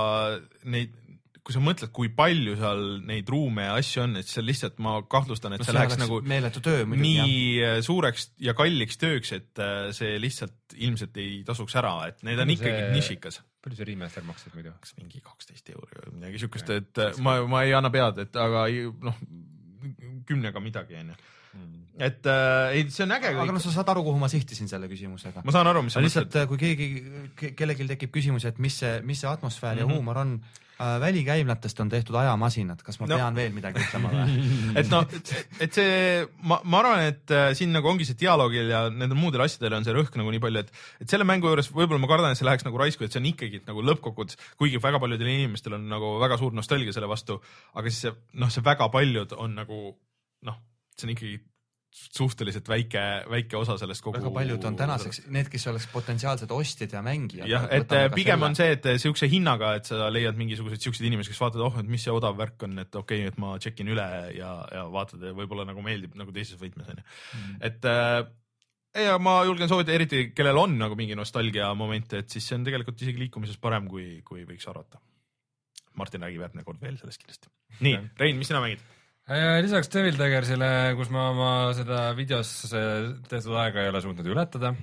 neid, kui sa mõtled, kui palju seal neid ruume ja asju on, et see lihtsalt ma kahtlustan, et no, see läheks nagu töö, muidugi, nii jah. suureks ja kalliks tööks, et see lihtsalt ilmselt ei tasuks ära, et need on see... ikkagi nišikas. Palju see remaster maksab muidu? Kas mingi kaksteist euri või midagi siukest, et ma, ma ei anna pead, et aga noh, kümnega midagi on ju. Et äh, ei, see on äge. Aga no sa saad aru, kuhu ma sihtisin selle küsimusega. Ma saan aru, mis sa lihtsalt, mõtled. Kui keegi, kellelgi tekib küsimus, et mis see, mis see atmosfäär mm -hmm. ja huumor on, äh, välikäimlatest on tehtud ajamasinad, kas ma no. pean veel midagi ütlema või? et no, et, et see, ma, ma arvan, et äh, siin nagu ongi see dialoogil ja nendel muudel asjadel on see rõhk nagu nii palju, et, et selle mängu juures võib-olla ma kardan, et see läheks nagu raisku, et see on ikkagi nagu lõppkokkuvõttes, kuigi väga paljudel inimestel on nagu väga suur nostalgia selle vastu, aga siis see, noh, see väga paljud on nagu, noh, see on ikkagi suhteliselt väike, väike osa sellest kogu... Väga paljud on tänaseks need, kes oleks potentsiaalsed ostjad ja mängijad. Jah, et pigem selle... on see, et siukse hinnaga, et sa leiad mingisugused siuksed inimesed, kes vaatavad, oh, et mis see odav värk on, et okei okay,, et ma tšekin üle ja, ja vaatad ja võib-olla nagu meeldib nagu teises võitmes. Mm. Et äh, ja ma julgen soovida, eriti kellel on nagu mingi nostalgia momente, et siis see on tegelikult isegi liikumises parem, kui, kui võiks arvata. Martin räägib järgmine kord veel sellest kindlasti. Nii, Rein, mis sina mängid? Lisaks Devil Daggersile, kus ma oma seda videos tehtud aega ei ole suutnud ületada,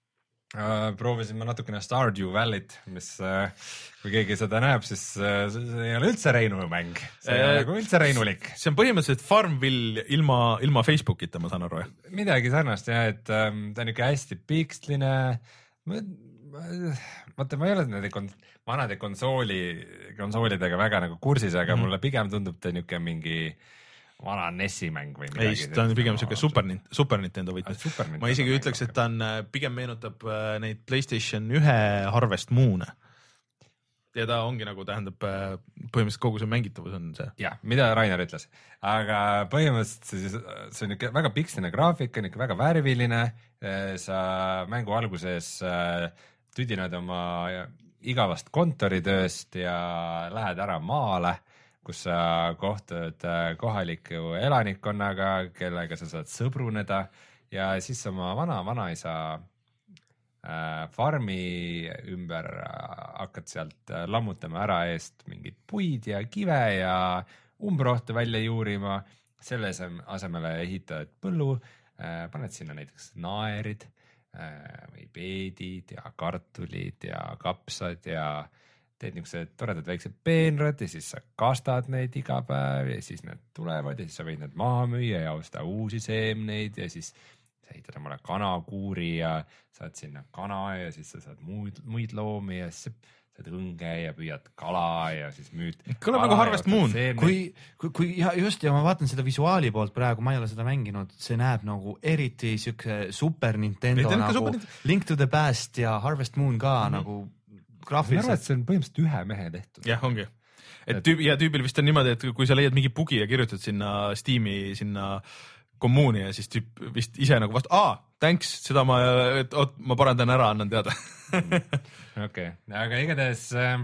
proovisin ma natukene Stardew Valley't, mis kui keegi seda näeb, siis see ei ole üldse Reinu mäng, see ei ole nagu üldse Reinulik. See on põhimõtteliselt Farmville ilma, ilma Facebookita, ma saan aru. Midagi sarnast jah, et ta on ikka hästi piksline, vaata ma ei ole nende kon- vanade konsooli, konsoolidega väga nagu kursis, aga mm-hmm. mulle pigem tundub ta niuke mingi vana Nessi mäng või midagi. Ei, ta on pigem siuke Super, Super Nintendo võtmes. Super Nintendo ma isegi ütleks, et ta on, pigem meenutab neid PlayStation ühe Harvest Moon'e. Ja ta ongi nagu tähendab, põhimõtteliselt kogu see mängitavus on see. Jah, mida Rainer ütles. Aga põhimõtteliselt see on ikka väga piksline graafik, on ikka väga värviline. Sa mängu alguses tüdinad oma igavast kontoritööst ja lähed ära maale, kus sa kohtud kohaliku elanikkonnaga, kellega sa saad sõbruneda ja siis oma vana vanaisa farmi ümber hakkad sealt lammutama ära eest mingid puid ja kive ja umbrohte välja juurima. Selle asemele ehitad põllu, paned sinna näiteks naerid või peedid ja kartulid ja kapsad ja teed niisugused toredad väiksed peenrad ja siis sa kastad neid iga päev ja siis need tulevad ja siis sa võid need maha müüa ja osta uusi seemneid ja siis sa ehitad omale kanakuuri ja saad sinna kana ja siis sa saad muid, muid loomi ja siis saad õnge ja püüad kala ja siis müüd. Kõlab nagu Harvest Moon. Kui, kui, kui ja just ja ma vaatan seda visuaali poolt praegu, ma ei ole seda mänginud, see näeb nagu eriti siuke Super Nintendo nagu Super Link to the Past ja Harvest Moon ka mm-hmm. nagu graafiliselt. Ma arvan, et see on põhimõtteliselt ühe mehe tehtud. Jah, ongi. Et tüüb, ja tüübil vist on niimoodi, et kui sa leiad mingi bugi ja kirjutad sinna Steam'i sinna kommuuni ja siis tüüp vist ise nagu vastu, aa, thanks, seda ma, et oot, ma parandan ära, annan teada. Okei, aga igatahes äh,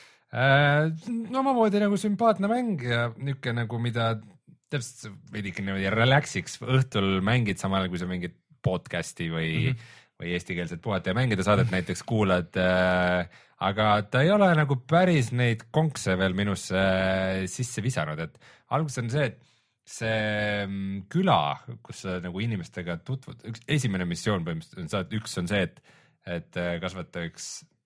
no omamoodi nagu sümpaatne mäng ja niuke nagu mida täpselt veidike niimoodi relaxiks õhtul mängid samal kui sa mingid podcasti või, mm-hmm. või eestikeelset puhata ja mängida saadet näiteks kuulad, äh, aga ta ei ole nagu päris neid konkse veel minusse äh, sisse visanud, et alguses on see, et see küla, kus sa nagu inimestega tutvud, üks esimene missioon põhimõtteliselt, üks on see, et, et kasvata üks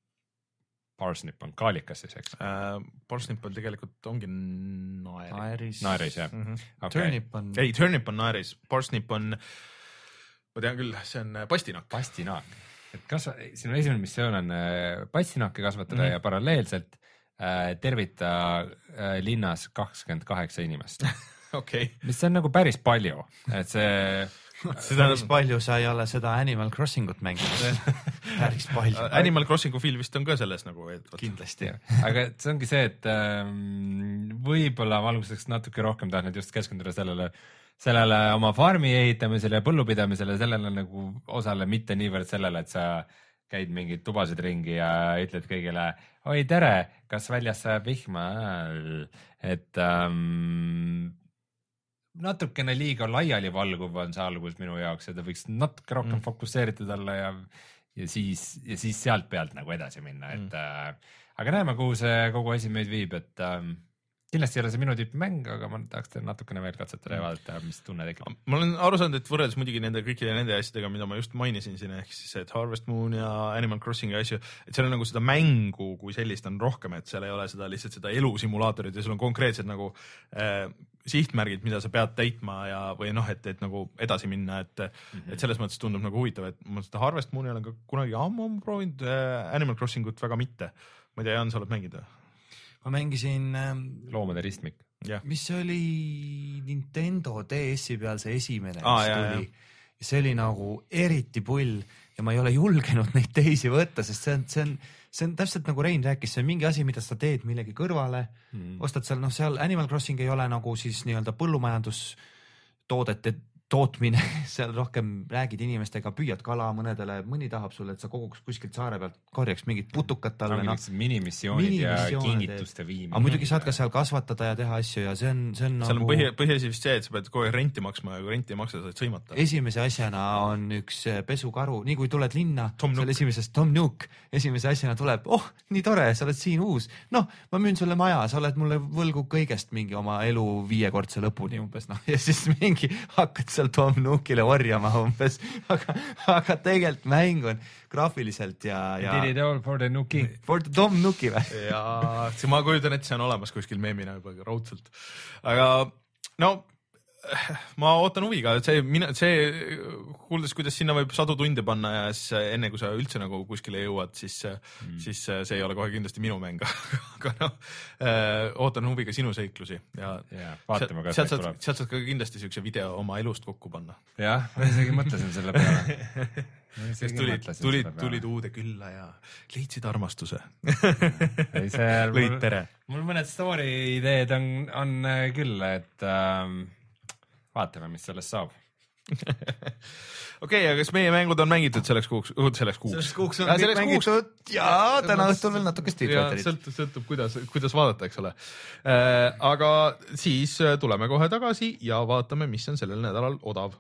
parsnip on kaalikas siis, eks? Uh, parsnip on tegelikult ongi naeris. Naeris, naeris jah. Mm-hmm. Okay. Turnip on... Ei, turnip on naeris, parsnip on, ma tean küll, see on pastinak. Pastinak. Et kasva... Sinu esimene missioon on pastinakke kasvatada mm-hmm. ja paralleelselt äh, tervita äh, linnas kakskümmend kaheksa inimest. Okay. mis on nagu päris palju, et see seda päris palju, sa ei ole seda Animal Crossingut mänginud. päris palju. Animal Crossingu feel vist on ka selles nagu et, kindlasti, aga see ongi see, et ähm, võib-olla ma alguseks natuke rohkem tahan just keskenduda sellele, sellele oma farmi ehitamisele ja põllupidamisele, sellele nagu osale, mitte niivõrd sellele, et sa käid mingeid tubasid ringi ja ütled kõigile, oi tere, kas väljas sajab vihma, et ähm, natukene liiga laiali valguv on see algus minu jaoks ja ta võiks natuke rohkem mm. fokusseeritud olla ja, ja, siis, ja siis sealt pealt nagu edasi minna, et mm. äh, aga näeme, kuhu see kogu asi meid viib, et äh, kindlasti ei ole see minu tüüp mäng, aga ma tahaks teha natukene veel katsetada ja vaadata, mis tunne tekib. Ma olen aru saanud, et võrreldes muidugi nende kõikide nende asjadega, mida ma just mainisin siin, ehk siis et Harvest Moon ja Animal Crossing ja asju, et seal on nagu seda mängu kui sellist on rohkem, et seal ei ole seda lihtsalt seda elusimulaatorit ja sul on konkreetsed nagu äh, sihtmärgid, mida sa pead täitma ja, või noh, et, et nagu edasi minna, et, mm-hmm. et selles mõttes tundub nagu huvitav, et ma seda Harvest Mooni olen ka kunagi ammu proovinud, äh, Animal Crossingut väga mitte. Ma ei tea, Jan, sa oled mängida? Ma mängisin ähm, loomade ristmik. Mis oli Nintendo D S-i peal see esimene, mis ah, tuli. Ja see oli nagu eriti pull ja ma ei ole julgenud neid teisi võtta, sest see on, see on, see on täpselt nagu Rein rääkis, see on mingi asi, mida sa teed millegi kõrvale, mm. ostad seal, noh seal Animal Crossing ei ole nagu siis nii-öelda põllumajandustoodete tootmine, seal rohkem räägid inimestega, püüad kala mõnedele, mõni tahab sulle, et sa koguks kuskilt saare pealt korjaks mingit putukat talle. No, minimissioonid ja kingituste viimine. Aga muidugi saad ka seal kasvatada ja teha asju ja see on, see on seal nagu... on põhi, põhiasi vist see, et sa pead kogu aeg renti maksma ja kui renti ei maksa, saad sõimata. Esimese asjana on üks pesukaru, nii kui tuled linna, seal esimesest Tom Nook, esimese asjana tuleb, oh, nii tore, sa oled siin uus. Noh, ma müün sulle maja, sa oled mulle võlgu kõigest mingi oma elu viiekordse lõpuni umbes, noh, ja siis mingi hakkad seal Tom Nookile orjama umbes, aga, aga tegelikult mäng on graafiliselt ja, ja... Did it all for the Nooki? For the Tom Nooki või? Ja see ma kujutan, et see on olemas kuskil meemina juba raudselt. Aga no ma ootan huviga, et see, mina, see kuuldes, kuidas sinna võib sadu tunde panna ja siis enne kui sa üldse nagu kuskile jõuad, siis mm., siis see ei ole kohe kindlasti minu mäng, aga noh, ootan huviga sinu seiklusi ja yeah, vaatame, kas sealt saad, sealt saad ka kindlasti siukse video oma elust kokku panna. Jah, ma isegi mõtlesin selle peale. Sest tulid, tulid, tulid uude külla ja leidsid armastuse. Ei, see, lõid pere. Mul mõned story ideed on, on küll, et ähm, vaatame, mis sellest saab. Okei, aga kas meie mängud on mängitud selleks kuuks? Selleks kuuks, selleks kuuks on ja, kõik mängitud kuuks. Ja täna õhtul veel natuke Street Fighterit. Sõltub, sõltub kuidas, kuidas vaadata, eks ole. Äh, aga siis tuleme kohe tagasi ja vaatame, mis on sellel nädalal odav.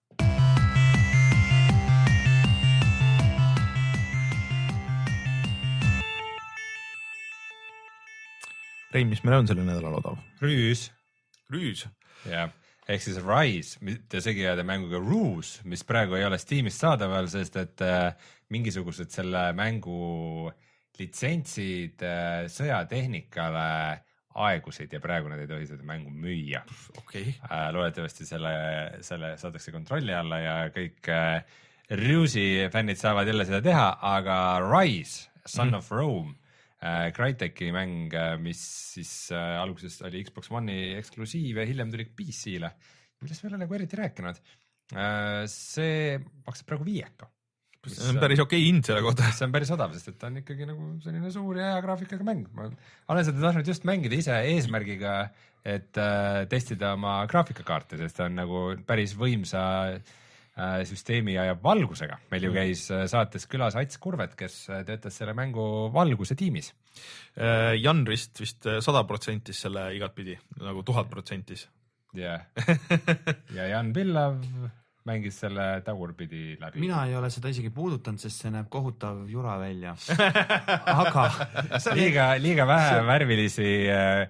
Rein, mis meil on sellel nädalal odav? Rüüs. Rüüs? Jah. Ehk siis Rise, te segi jääda mänguga Ruse, mis praegu ei ole Steamis saadaval, sest et äh, mingisugused selle mängu litsentsid äh, sõjatehnikale aegusid ja praegu nad ei tohi seda mängu müüa. Okay. Äh, loodetavasti selle, selle saadakse kontrolli alla ja kõik äh, Ruse'i fännid saavad jälle seda teha, aga Rise, Son mm. of Rome, äh, Crytek'i mäng, mis siis äh, alguses oli Xbox One'i eksklusiiv ja hiljem tuli P C-le, millest me ei ole nagu eriti rääkinud. Äh, see maksab praegu viieka. See on päris okei hind selle kohta. See on päris odav, sest et ta on ikkagi nagu selline suur ja hea graafikaga mäng. Ma olen seda tahtnud just mängida ise eesmärgiga, et äh, testida oma graafikakaarte, sest ta on nagu päris võimsa äh, süsteemi ja valgusega. Meil ju käis äh, saates külas Ats Kurvet, kes äh, töötas selle mängu valguse tiimis. Äh, Jan vist vist sada protsentis selle igat pidi, nagu tuhat protsentis. Yeah. Ja Jan Pillav mängis selle tagurpidi läbi. Mina ei ole seda isegi puudutanud, sest see näeb kohutav jura välja. Aga liiga, liiga vähe värvilisi äh,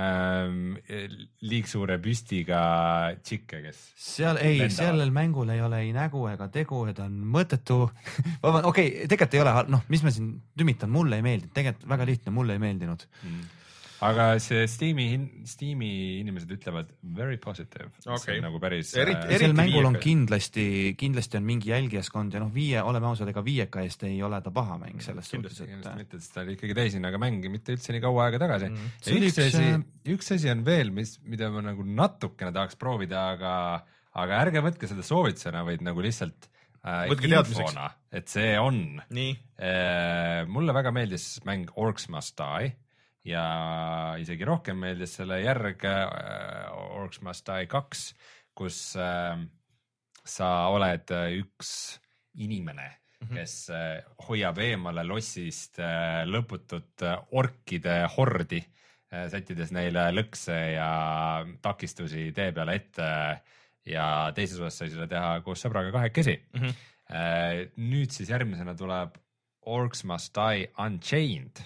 äh, liigsuure püstiga tšikke, kes seal ei, sellel mängul ei ole ei nägu ega tegu, et on mõttetu. Okei, okay, tegelikult ei ole, noh, mis ma siin tümitan, mulle ei meeldinud, tegelikult väga lihtne, mulle ei meeldinud. Mm. Aga see Steam'i, Steam'i inimesed ütlevad very positive. Okay. Nagu päris... Erit, äh, sel mängul on kindlasti, kindlasti on mingi jälgijaskond ja noh, viie, oleme ausad, ega viieka eest ei ole ta paha mäng selles kindlasti, suhtes. Kindlasti mitte, sest ta oli ikkagi täisinaga mäng, mitte üldse nii kaua aega tagasi. Mm. Üks, üks, asi, üks asi on veel, mis, mida ma nagu natukene tahaks proovida, aga, aga ärge võtke seda soovitusena, vaid nagu lihtsalt äh, infona, et see on. Nii. Äh, mulle väga meeldis mäng Orcs Must Die. Ja isegi rohkem meeldis selle järg äh, Orcs Must Die kaks, kus äh, sa oled üks inimene, mm-hmm. kes äh, hoiab eemale lossist äh, lõputut äh, orkide hordi, äh, sättides neile lõkse ja takistusi tee peale ette ja teises osas sai seda teha koos sõbraga kahekesi. Mm-hmm. Äh, nüüd siis järgmisena tuleb Orcs Must Die Unchained,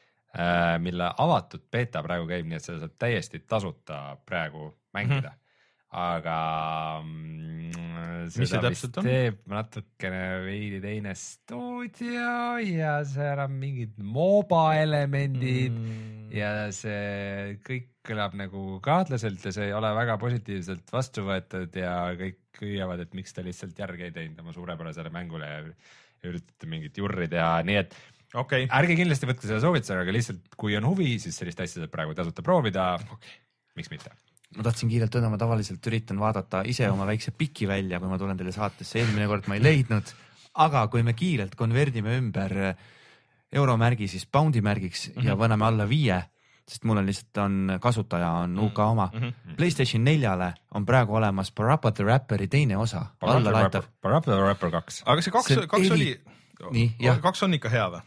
mille avatud beta praegu käib, nii et seda saab täiesti tasuta praegu mängida. Mm-hmm. Aga mm, seda vist teeb natukene veidi teine stuudio ja seal on mingid MOBA elemendid mm. ja see kõik kõlab nagu kahtlaselt ja see ei ole väga positiivselt vastu võetud ja kõik hüüavad, et miks ta lihtsalt järgi ei teinud oma suurepärasele mängule ja üritate mingit jurri teha, nii et Okay. Ärge kindlasti võtke seda soovitusega, aga lihtsalt kui on huvi, siis sellist asja saab praegu tasuta proovida. Okay. Miks mitte? Ma tahtsin kiirelt öelda, ma tavaliselt üritan vaadata ise oma väikse piki välja, kui ma tulen teile saatesse. Eelmine kord ma ei leidnud, aga kui me kiirelt konverdime ümber euromärgi siis poundi märgiks mm-hmm. ja võname alla viie, sest mul on lihtsalt on kasutaja on U K oma. Mm-hmm. PlayStation neljale on praegu olemas Parappa the Rapperi teine osa. Parappa the Rapper kaks. Aga see kaks, see kaks eri... oli... Nii, jah. Kaks on ikka hea või?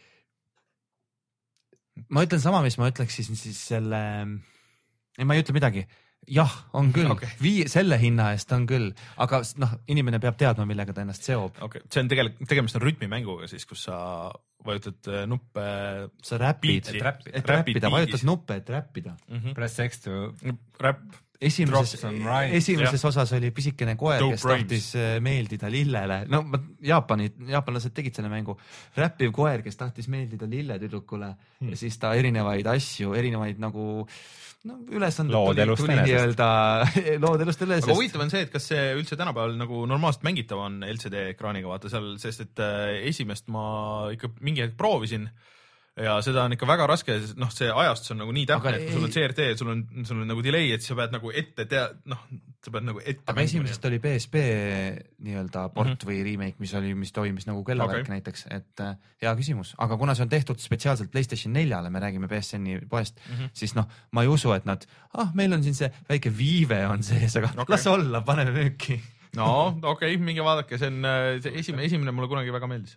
Ma ütlen sama, mis ma ütleks siis, siis selle, ei ma ei ütle midagi, jah, on küll, okay. Vii, selle hinna eest on küll, aga noh, inimene peab teadma, millega ta ennast seob. Okay. See on tegelikult, tegemist on rütmimänguga siis, kus sa vajutad nuppe. Sa räpid, et, räpid. et räppida, vajutad nuppe, et räppida. Mm-hmm. Press X to rap. Esimeses, esimeses osas oli pisikene koer, Dope kes tahtis rhymes. Meeldida lillele. No Jaapani, jaapanlased tegid selle mängu. Räppiv koer, kes tahtis meeldida lilletüdrukule hmm. ja siis ta erinevaid asju, erinevaid nagu no ülesanded Lood tuli, elust tuli enesest. nii-öelda lood elust üle. aga huvitav on see, et kas see üldse tänapäeval nagu normaalselt mängitav on L C D ekraaniga vaata seal, sest et esimest ma ikka mingi hetk proovisin ja seda on ikka väga raske, noh, see ajastus on nagu nii täpne, et kui sul on C R T, sul on, sul on nagu delay, et sa pead nagu ette tea, noh, sa pead nagu ette. aga esimesest oli P S P nii-öelda port mm -hmm. või remake, mis oli, mis toimis nagu kellavärk okay. näiteks, et äh, hea küsimus, aga kuna see on tehtud spetsiaalselt PlayStation neljale, me räägime P S N-i poest mm, -hmm. siis noh, ma ei usu, et nad, ah, meil on siin see väike viive on sees, aga okay. las olla, paneme müüki. no okei okay,, minge vaadake, see on see esimene, esimene mulle kunagi väga meeldis.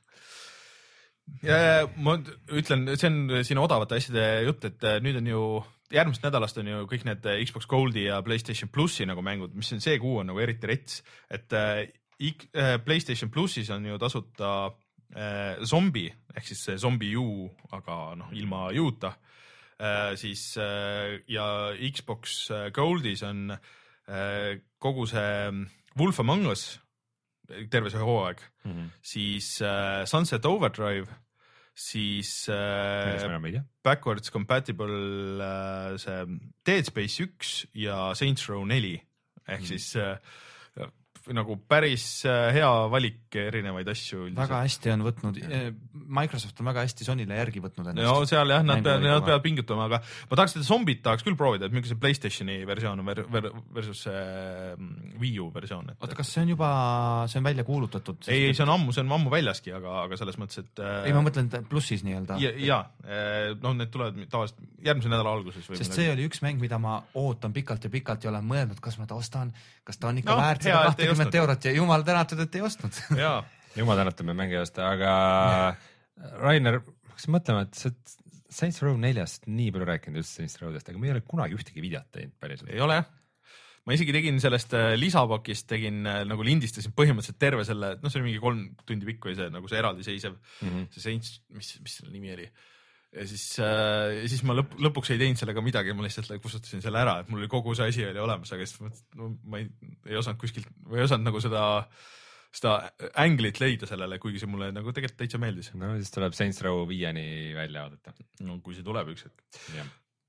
ja ma ütlen, see on siin odavate asjade jutt, et nüüd on ju järgmist nädalast on ju kõik need Xbox Goldi ja PlayStation Plussi nagu mängud, mis on see kuu on nagu eriti rets, et äh, PlayStation Plussis on ju tasuta äh, zombi ehk siis see zombi U, aga noh, ilma U-ta äh, siis äh, ja Xbox Goldis on äh, kogu see Wolf Among Us terve see hooaeg mm, -hmm. siis äh, Sunset Overdrive, siis äh, backwards compatible äh, see Dead Space üks ja Saints Row neli ehk mm -hmm. siis äh, nagu päris hea valik erinevaid asju. Üldiselt. Väga hästi on võtnud, Microsoft on väga hästi Sonyle järgi võtnud ennast. No seal jah, nad peavad, nad peavad pingutama, aga ma tahaks seda zombit tahaks küll proovida, et milline see PlayStationi versioon on versus see Wii U versioon. Et... oota, kas see on juba, see on välja kuulutatud? Ei, see on ammu, see on ammu väljaski, aga, aga selles mõttes, et... Ei, ma mõtlen plussis nii-öelda. Ja, ja no need tulevad tavaliselt järgmise nädala alguses. Või sest see oli üks mäng, mida ma ootan pikalt ja pikalt ja olen mõelnud, kas ma ta ostan, kas ta on ikka no, väärt seda kahtekümmet eurot ja jumal tänatud, et ei ostnud. Jumal tänatud, me mängi ei osta, aga Rainer, hakkasin mõtlema, et see Saints Row neljast nii palju rääkinud just Saints Rowdest, aga me ei ole kunagi ühtegi videot teinud päriselt. Ei ole jah. Ma isegi tegin sellest lisapakist, tegin nagu lindistasin põhimõtteliselt terve selle, noh see oli mingi kolm tundi pikk või see nagu see eraldiseisev, mm -hmm. see Saints, mis, mis selle nimi oli. Ja siis, äh, siis ma lõp, lõpuks ei teinud sellega midagi, ma lihtsalt kustutasin selle ära, et mul oli kogu see asi oli olemas, aga siis no, ma ei, ei osanud kuskilt, või ei osanud nagu seda, seda anglit leida sellele, kuigi see mulle nagu tegelikult täitsa meeldis. No siis tuleb Saints Row viieni välja oodata. No kui see tuleb üks hetk. Jah.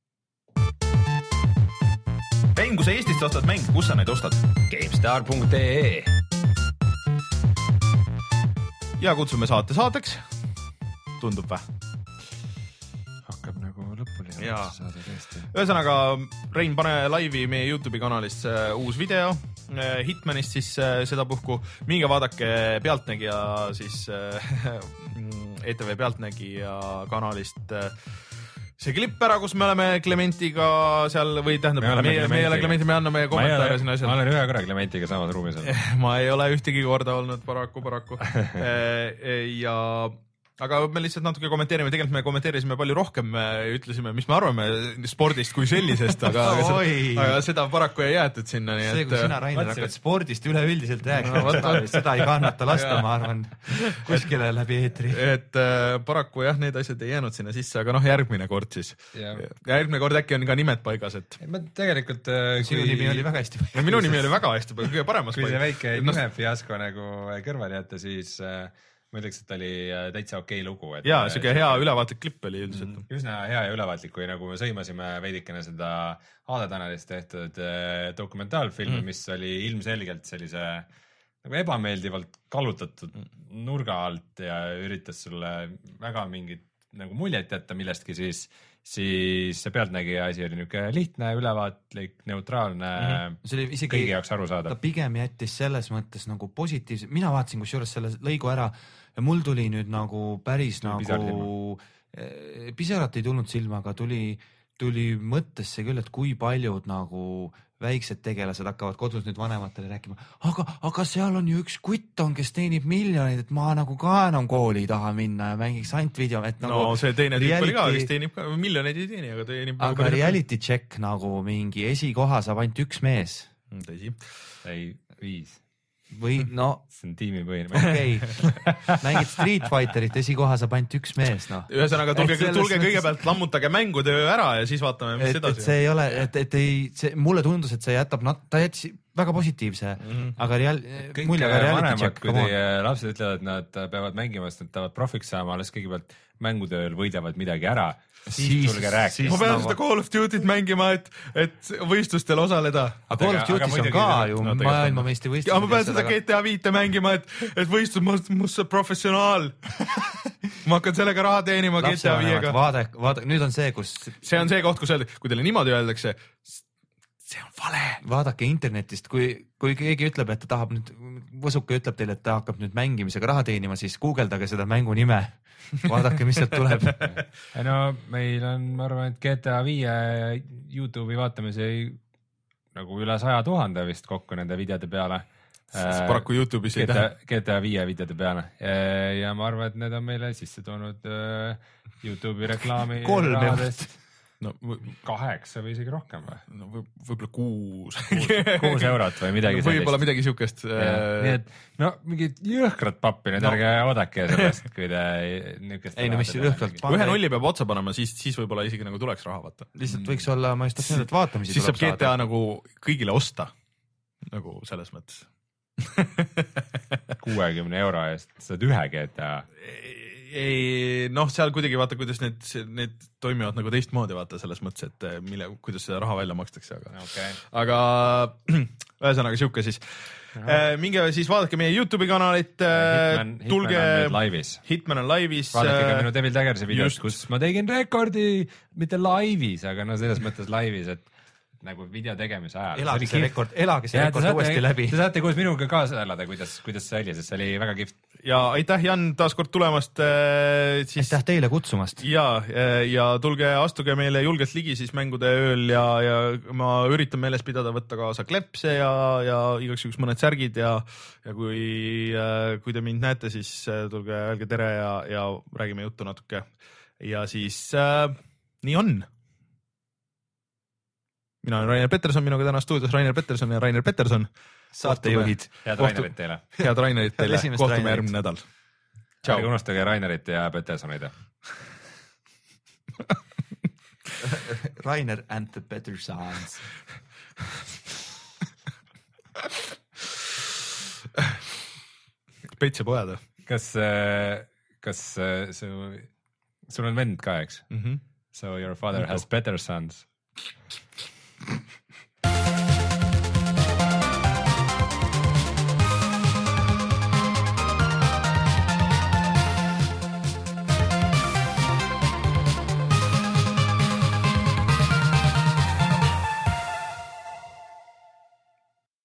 Mäng, kui sa Eestist ostad mäng, kus sa neid ostad? GameStar punkt ee Ja kutsume saate saateks. Tundub vä? Hakkab nagu lõpuni. Ühesõnaga, Rein, pane laivi meie YouTube'i kanalist uus video Hitmanist siis sedapuhku. Minge vaadake Pealtnägija siis E T V Pealtnägija kanalist see klipp ära, kus me oleme Clementiga seal või tähendab, me, me, me ei ole Clementi, me anname kommentaare sinna asjad. Ma olen ühe korra Clementiga samas ruumis. Ma ei ole ühtegi korda olnud paraku, paraku. ja... aga me lihtsalt natuke kommenteerime, tegelikult me kommenteerisime palju rohkem, me ütlesime, mis me arvame spordist kui sellisest, aga, aga, seda, aga seda paraku ei jäetud sinna. Nii see, et, kui sina, Rainer, hakkad spordist üleüldiselt rääkima, no, seda, seda ei kannata lasta, ma arvan, kuskile läbi eetri. Et äh, paraku jah, need asjad ei jäänud sinna sisse, aga noh, järgmine kord siis. Ja. järgmine kord äkki on ka nimed paigas, et... Ma tegelikult... Äh, sinu kui... nimi oli väga hästi paigas. Minu nimi oli väga hästi paigas, kõige paremas kui paigas. Kui see väike no... nime fiasko nagu kõrvale jätta, siis... Äh, ma ütleks, et oli täitsa okei lugu. Et jaa, siuke hea ülevaatlik klipp oli üldiselt. Mm, üsna hea ja ülevaatlik, kui nagu me sõimasime veidikene seda A D Tanelist tehtud dokumentaalfilmi, mm. mis oli ilmselgelt sellise nagu ebameeldivalt kallutatud nurga alt ja üritas sulle väga mingit nagu muljet jätta millestki, siis siis see Pealtnägija asi oli niuke lihtne, ülevaatlik, neutraalne, mm -hmm. isegi, kõigi jaoks aru saada. Ta pigem jättis selles mõttes nagu positiivse, mina vaatasin kusjuures selle lõigu ära ja mul tuli nüüd nagu päris tuli nagu, pisarat ei tulnud silma, aga tuli, tuli mõttesse küll, et kui paljud nagu väiksed tegelased hakkavad kodus nüüd vanematele rääkima, aga, aga seal on ju üks kutt on, kes teenib miljoneid, et ma nagu ka enam kooli ei taha minna ja mängiks ainult video. Et no nagu see teine tüüp oli ka, kes teenib ka, miljoneid ei teeni, aga teenib. Aga nagu reality check nagu mingi esikoha saab ainult üks mees. Tõsi. Ei, viis. Või no... see on tiimipõhine. Okei, okay. Mängid Street Fighterit, esikoha saab ainult üks mees, noh. Ühesõnaga, tulge, tulge kõigepealt lammutage mängutöö ära ja siis vaatame, mis et, edasi. Et see ei ole, et, et ei, see, mulle tundus, et see jätab, ta jätsi, väga positiivse mm, -hmm. aga real-, kõik muljaga reality check. kui teie lapsed ütlevad, et nad peavad mängima, sest nad tahavad profiks saama, alles kõigepealt mängutööl võidavad midagi ära, siis tulge rääkima. ma pean seda Call of Duty't mängima, et, et võistlustel osaleda. aga Call of Duty's on ka ju no, maailmameistri võistlus. ja ma pean seda G T A viite mängima, et, et võistlus, must see professionaal. ma hakkan sellega raha teenima G T A viiega. vaade, vaade, nüüd on see, kus... see on see koht, kus öelda, kui teile niimoodi öeldakse, see on vale. Vaadake internetist, kui, kui keegi ütleb, et ta tahab nüüd, Võsuke ütleb teile, et ta hakkab nüüd mängimisega raha teenima, siis guugeldage seda mängu nime. Vaadake, mis sealt tuleb. no meil on, ma arvan, et G T A viie YouTube'i vaatamise nagu üle saja tuhande vist kokku nende videode peale. Paraku YouTube'is ei tähe. G T A viie videode peale. Ja ma arvan, et need on meile sisse toonud YouTube'i reklaami. Kolm eurot. No, kaheksa või isegi rohkem või? No võib, võib-olla kuus. kuus eurot või midagi no, sellist. Võib-olla midagi siukest. Nii et no mingid jõhkrad pappi, need no. ärge oodake sellest, kui te niukest... Ei no mis jõhkrad pange. Ühe nulli peab otsa panema, siis, siis võib-olla isegi nagu tuleks raha vaata. Lihtsalt võiks olla, ma just tahtsin, et vaatamisi siis saab G T A nagu kõigile osta. Nagu selles mõttes. kuuekümne euro eest saad ühe G T A. Ei, noh, seal kuidagi vaata, kuidas need, need toimivad nagu teistmoodi vaata selles mõttes, et mille, kuidas seda raha välja makstakse, aga, okay. aga ühesõnaga siuke siis. Äh, minge siis vaadake meie YouTube'i kanalit. Hitman, tulge, Hitman on laivis. Hitman on laivis. Vaadake ka minu Devil Daggersi videost, kus ma tegin rekordi, mitte laivis, aga no selles mõttes laivis, et nagu video tegemise ajal. Elage see rekord, elage see rekord uuesti läbi. Te saate koos minuga kaasa elada, kuidas, kuidas see oli, sest see oli väga kihvt. Ja aitäh, Jan, taas kord tulemast. Siis... Aitäh teile kutsumast. Ja, ja tulge, astuge meile julgelt ligi siis mängude ööl ja, ja ma üritan meeles pidada võtta kaasa klepse ja, ja igaks üks mõned särgid ja, ja kui, kui te mind näete, siis tulge, öelge tere ja, ja räägime juttu natuke. Ja siis äh, nii on. Mina olen Rainer Peterson, minuga täna stuudios Rainer Peterson ja Rainer Peterson. Saatejuhid. Head Rainerit teile. Head Rainerit teile. Kohtume järgmine nädal. Ärge unustage Rainerit ja Petersonid. Rainer and the Petersons. Pets ja pojad. Kas, kas su, sul on vend ka, eks? Mm -hmm. So your father has Petersons.